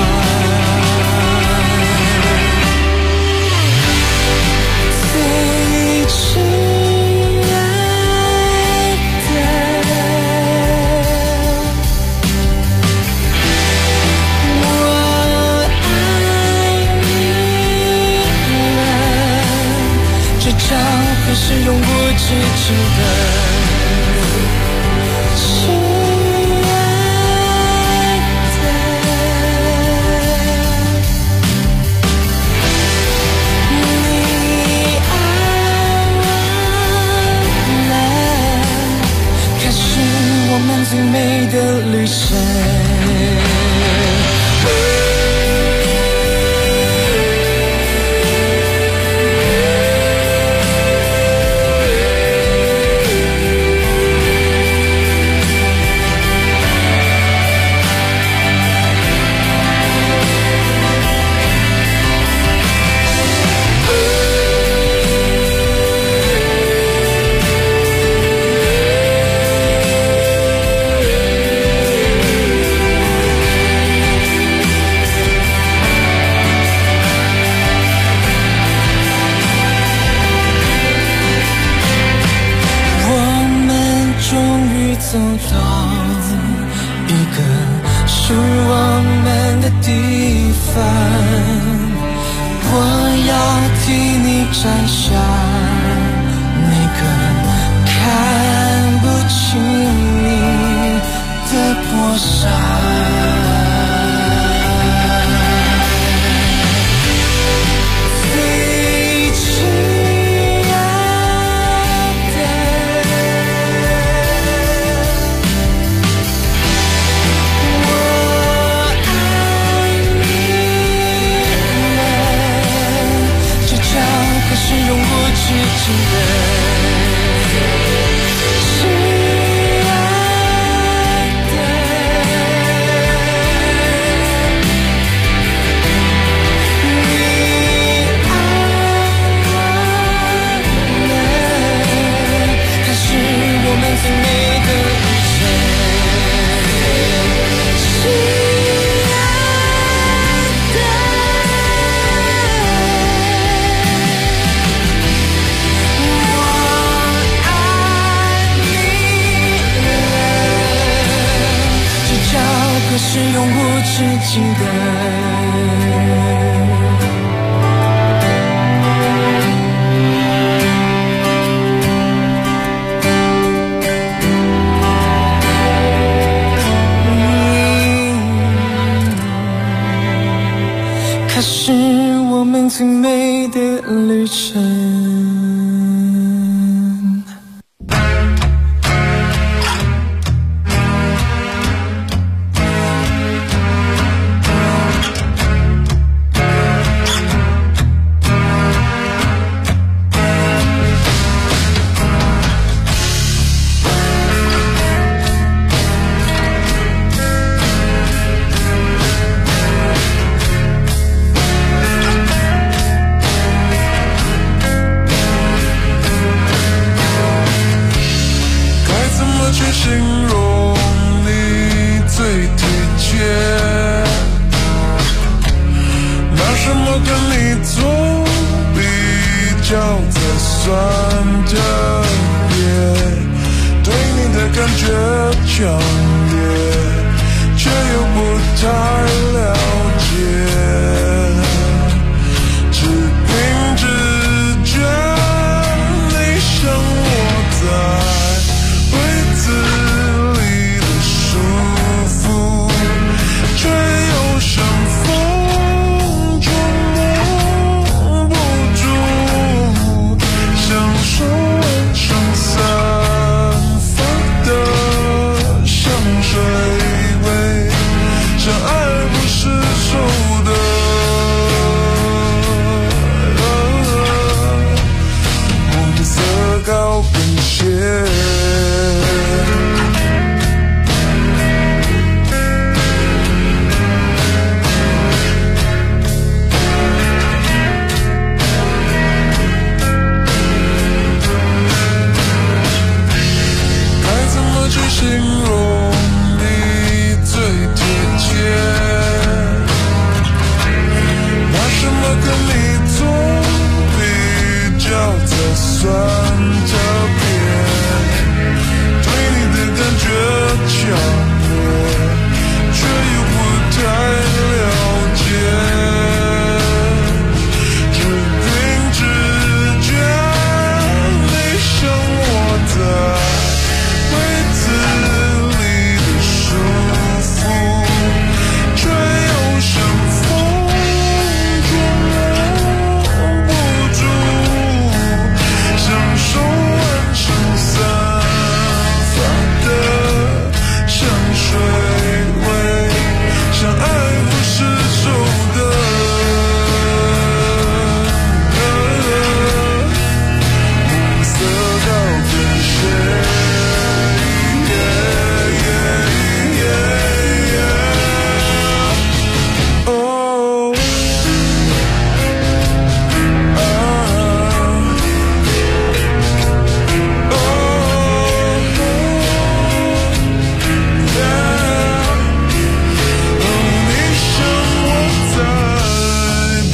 是永无止境的，亲爱的，你爱我摘下那个看不清你的薄纱。最亲爱的，我爱你了，这叫可是永无止境的。是永无止境的。开始我们最美的旅程。 算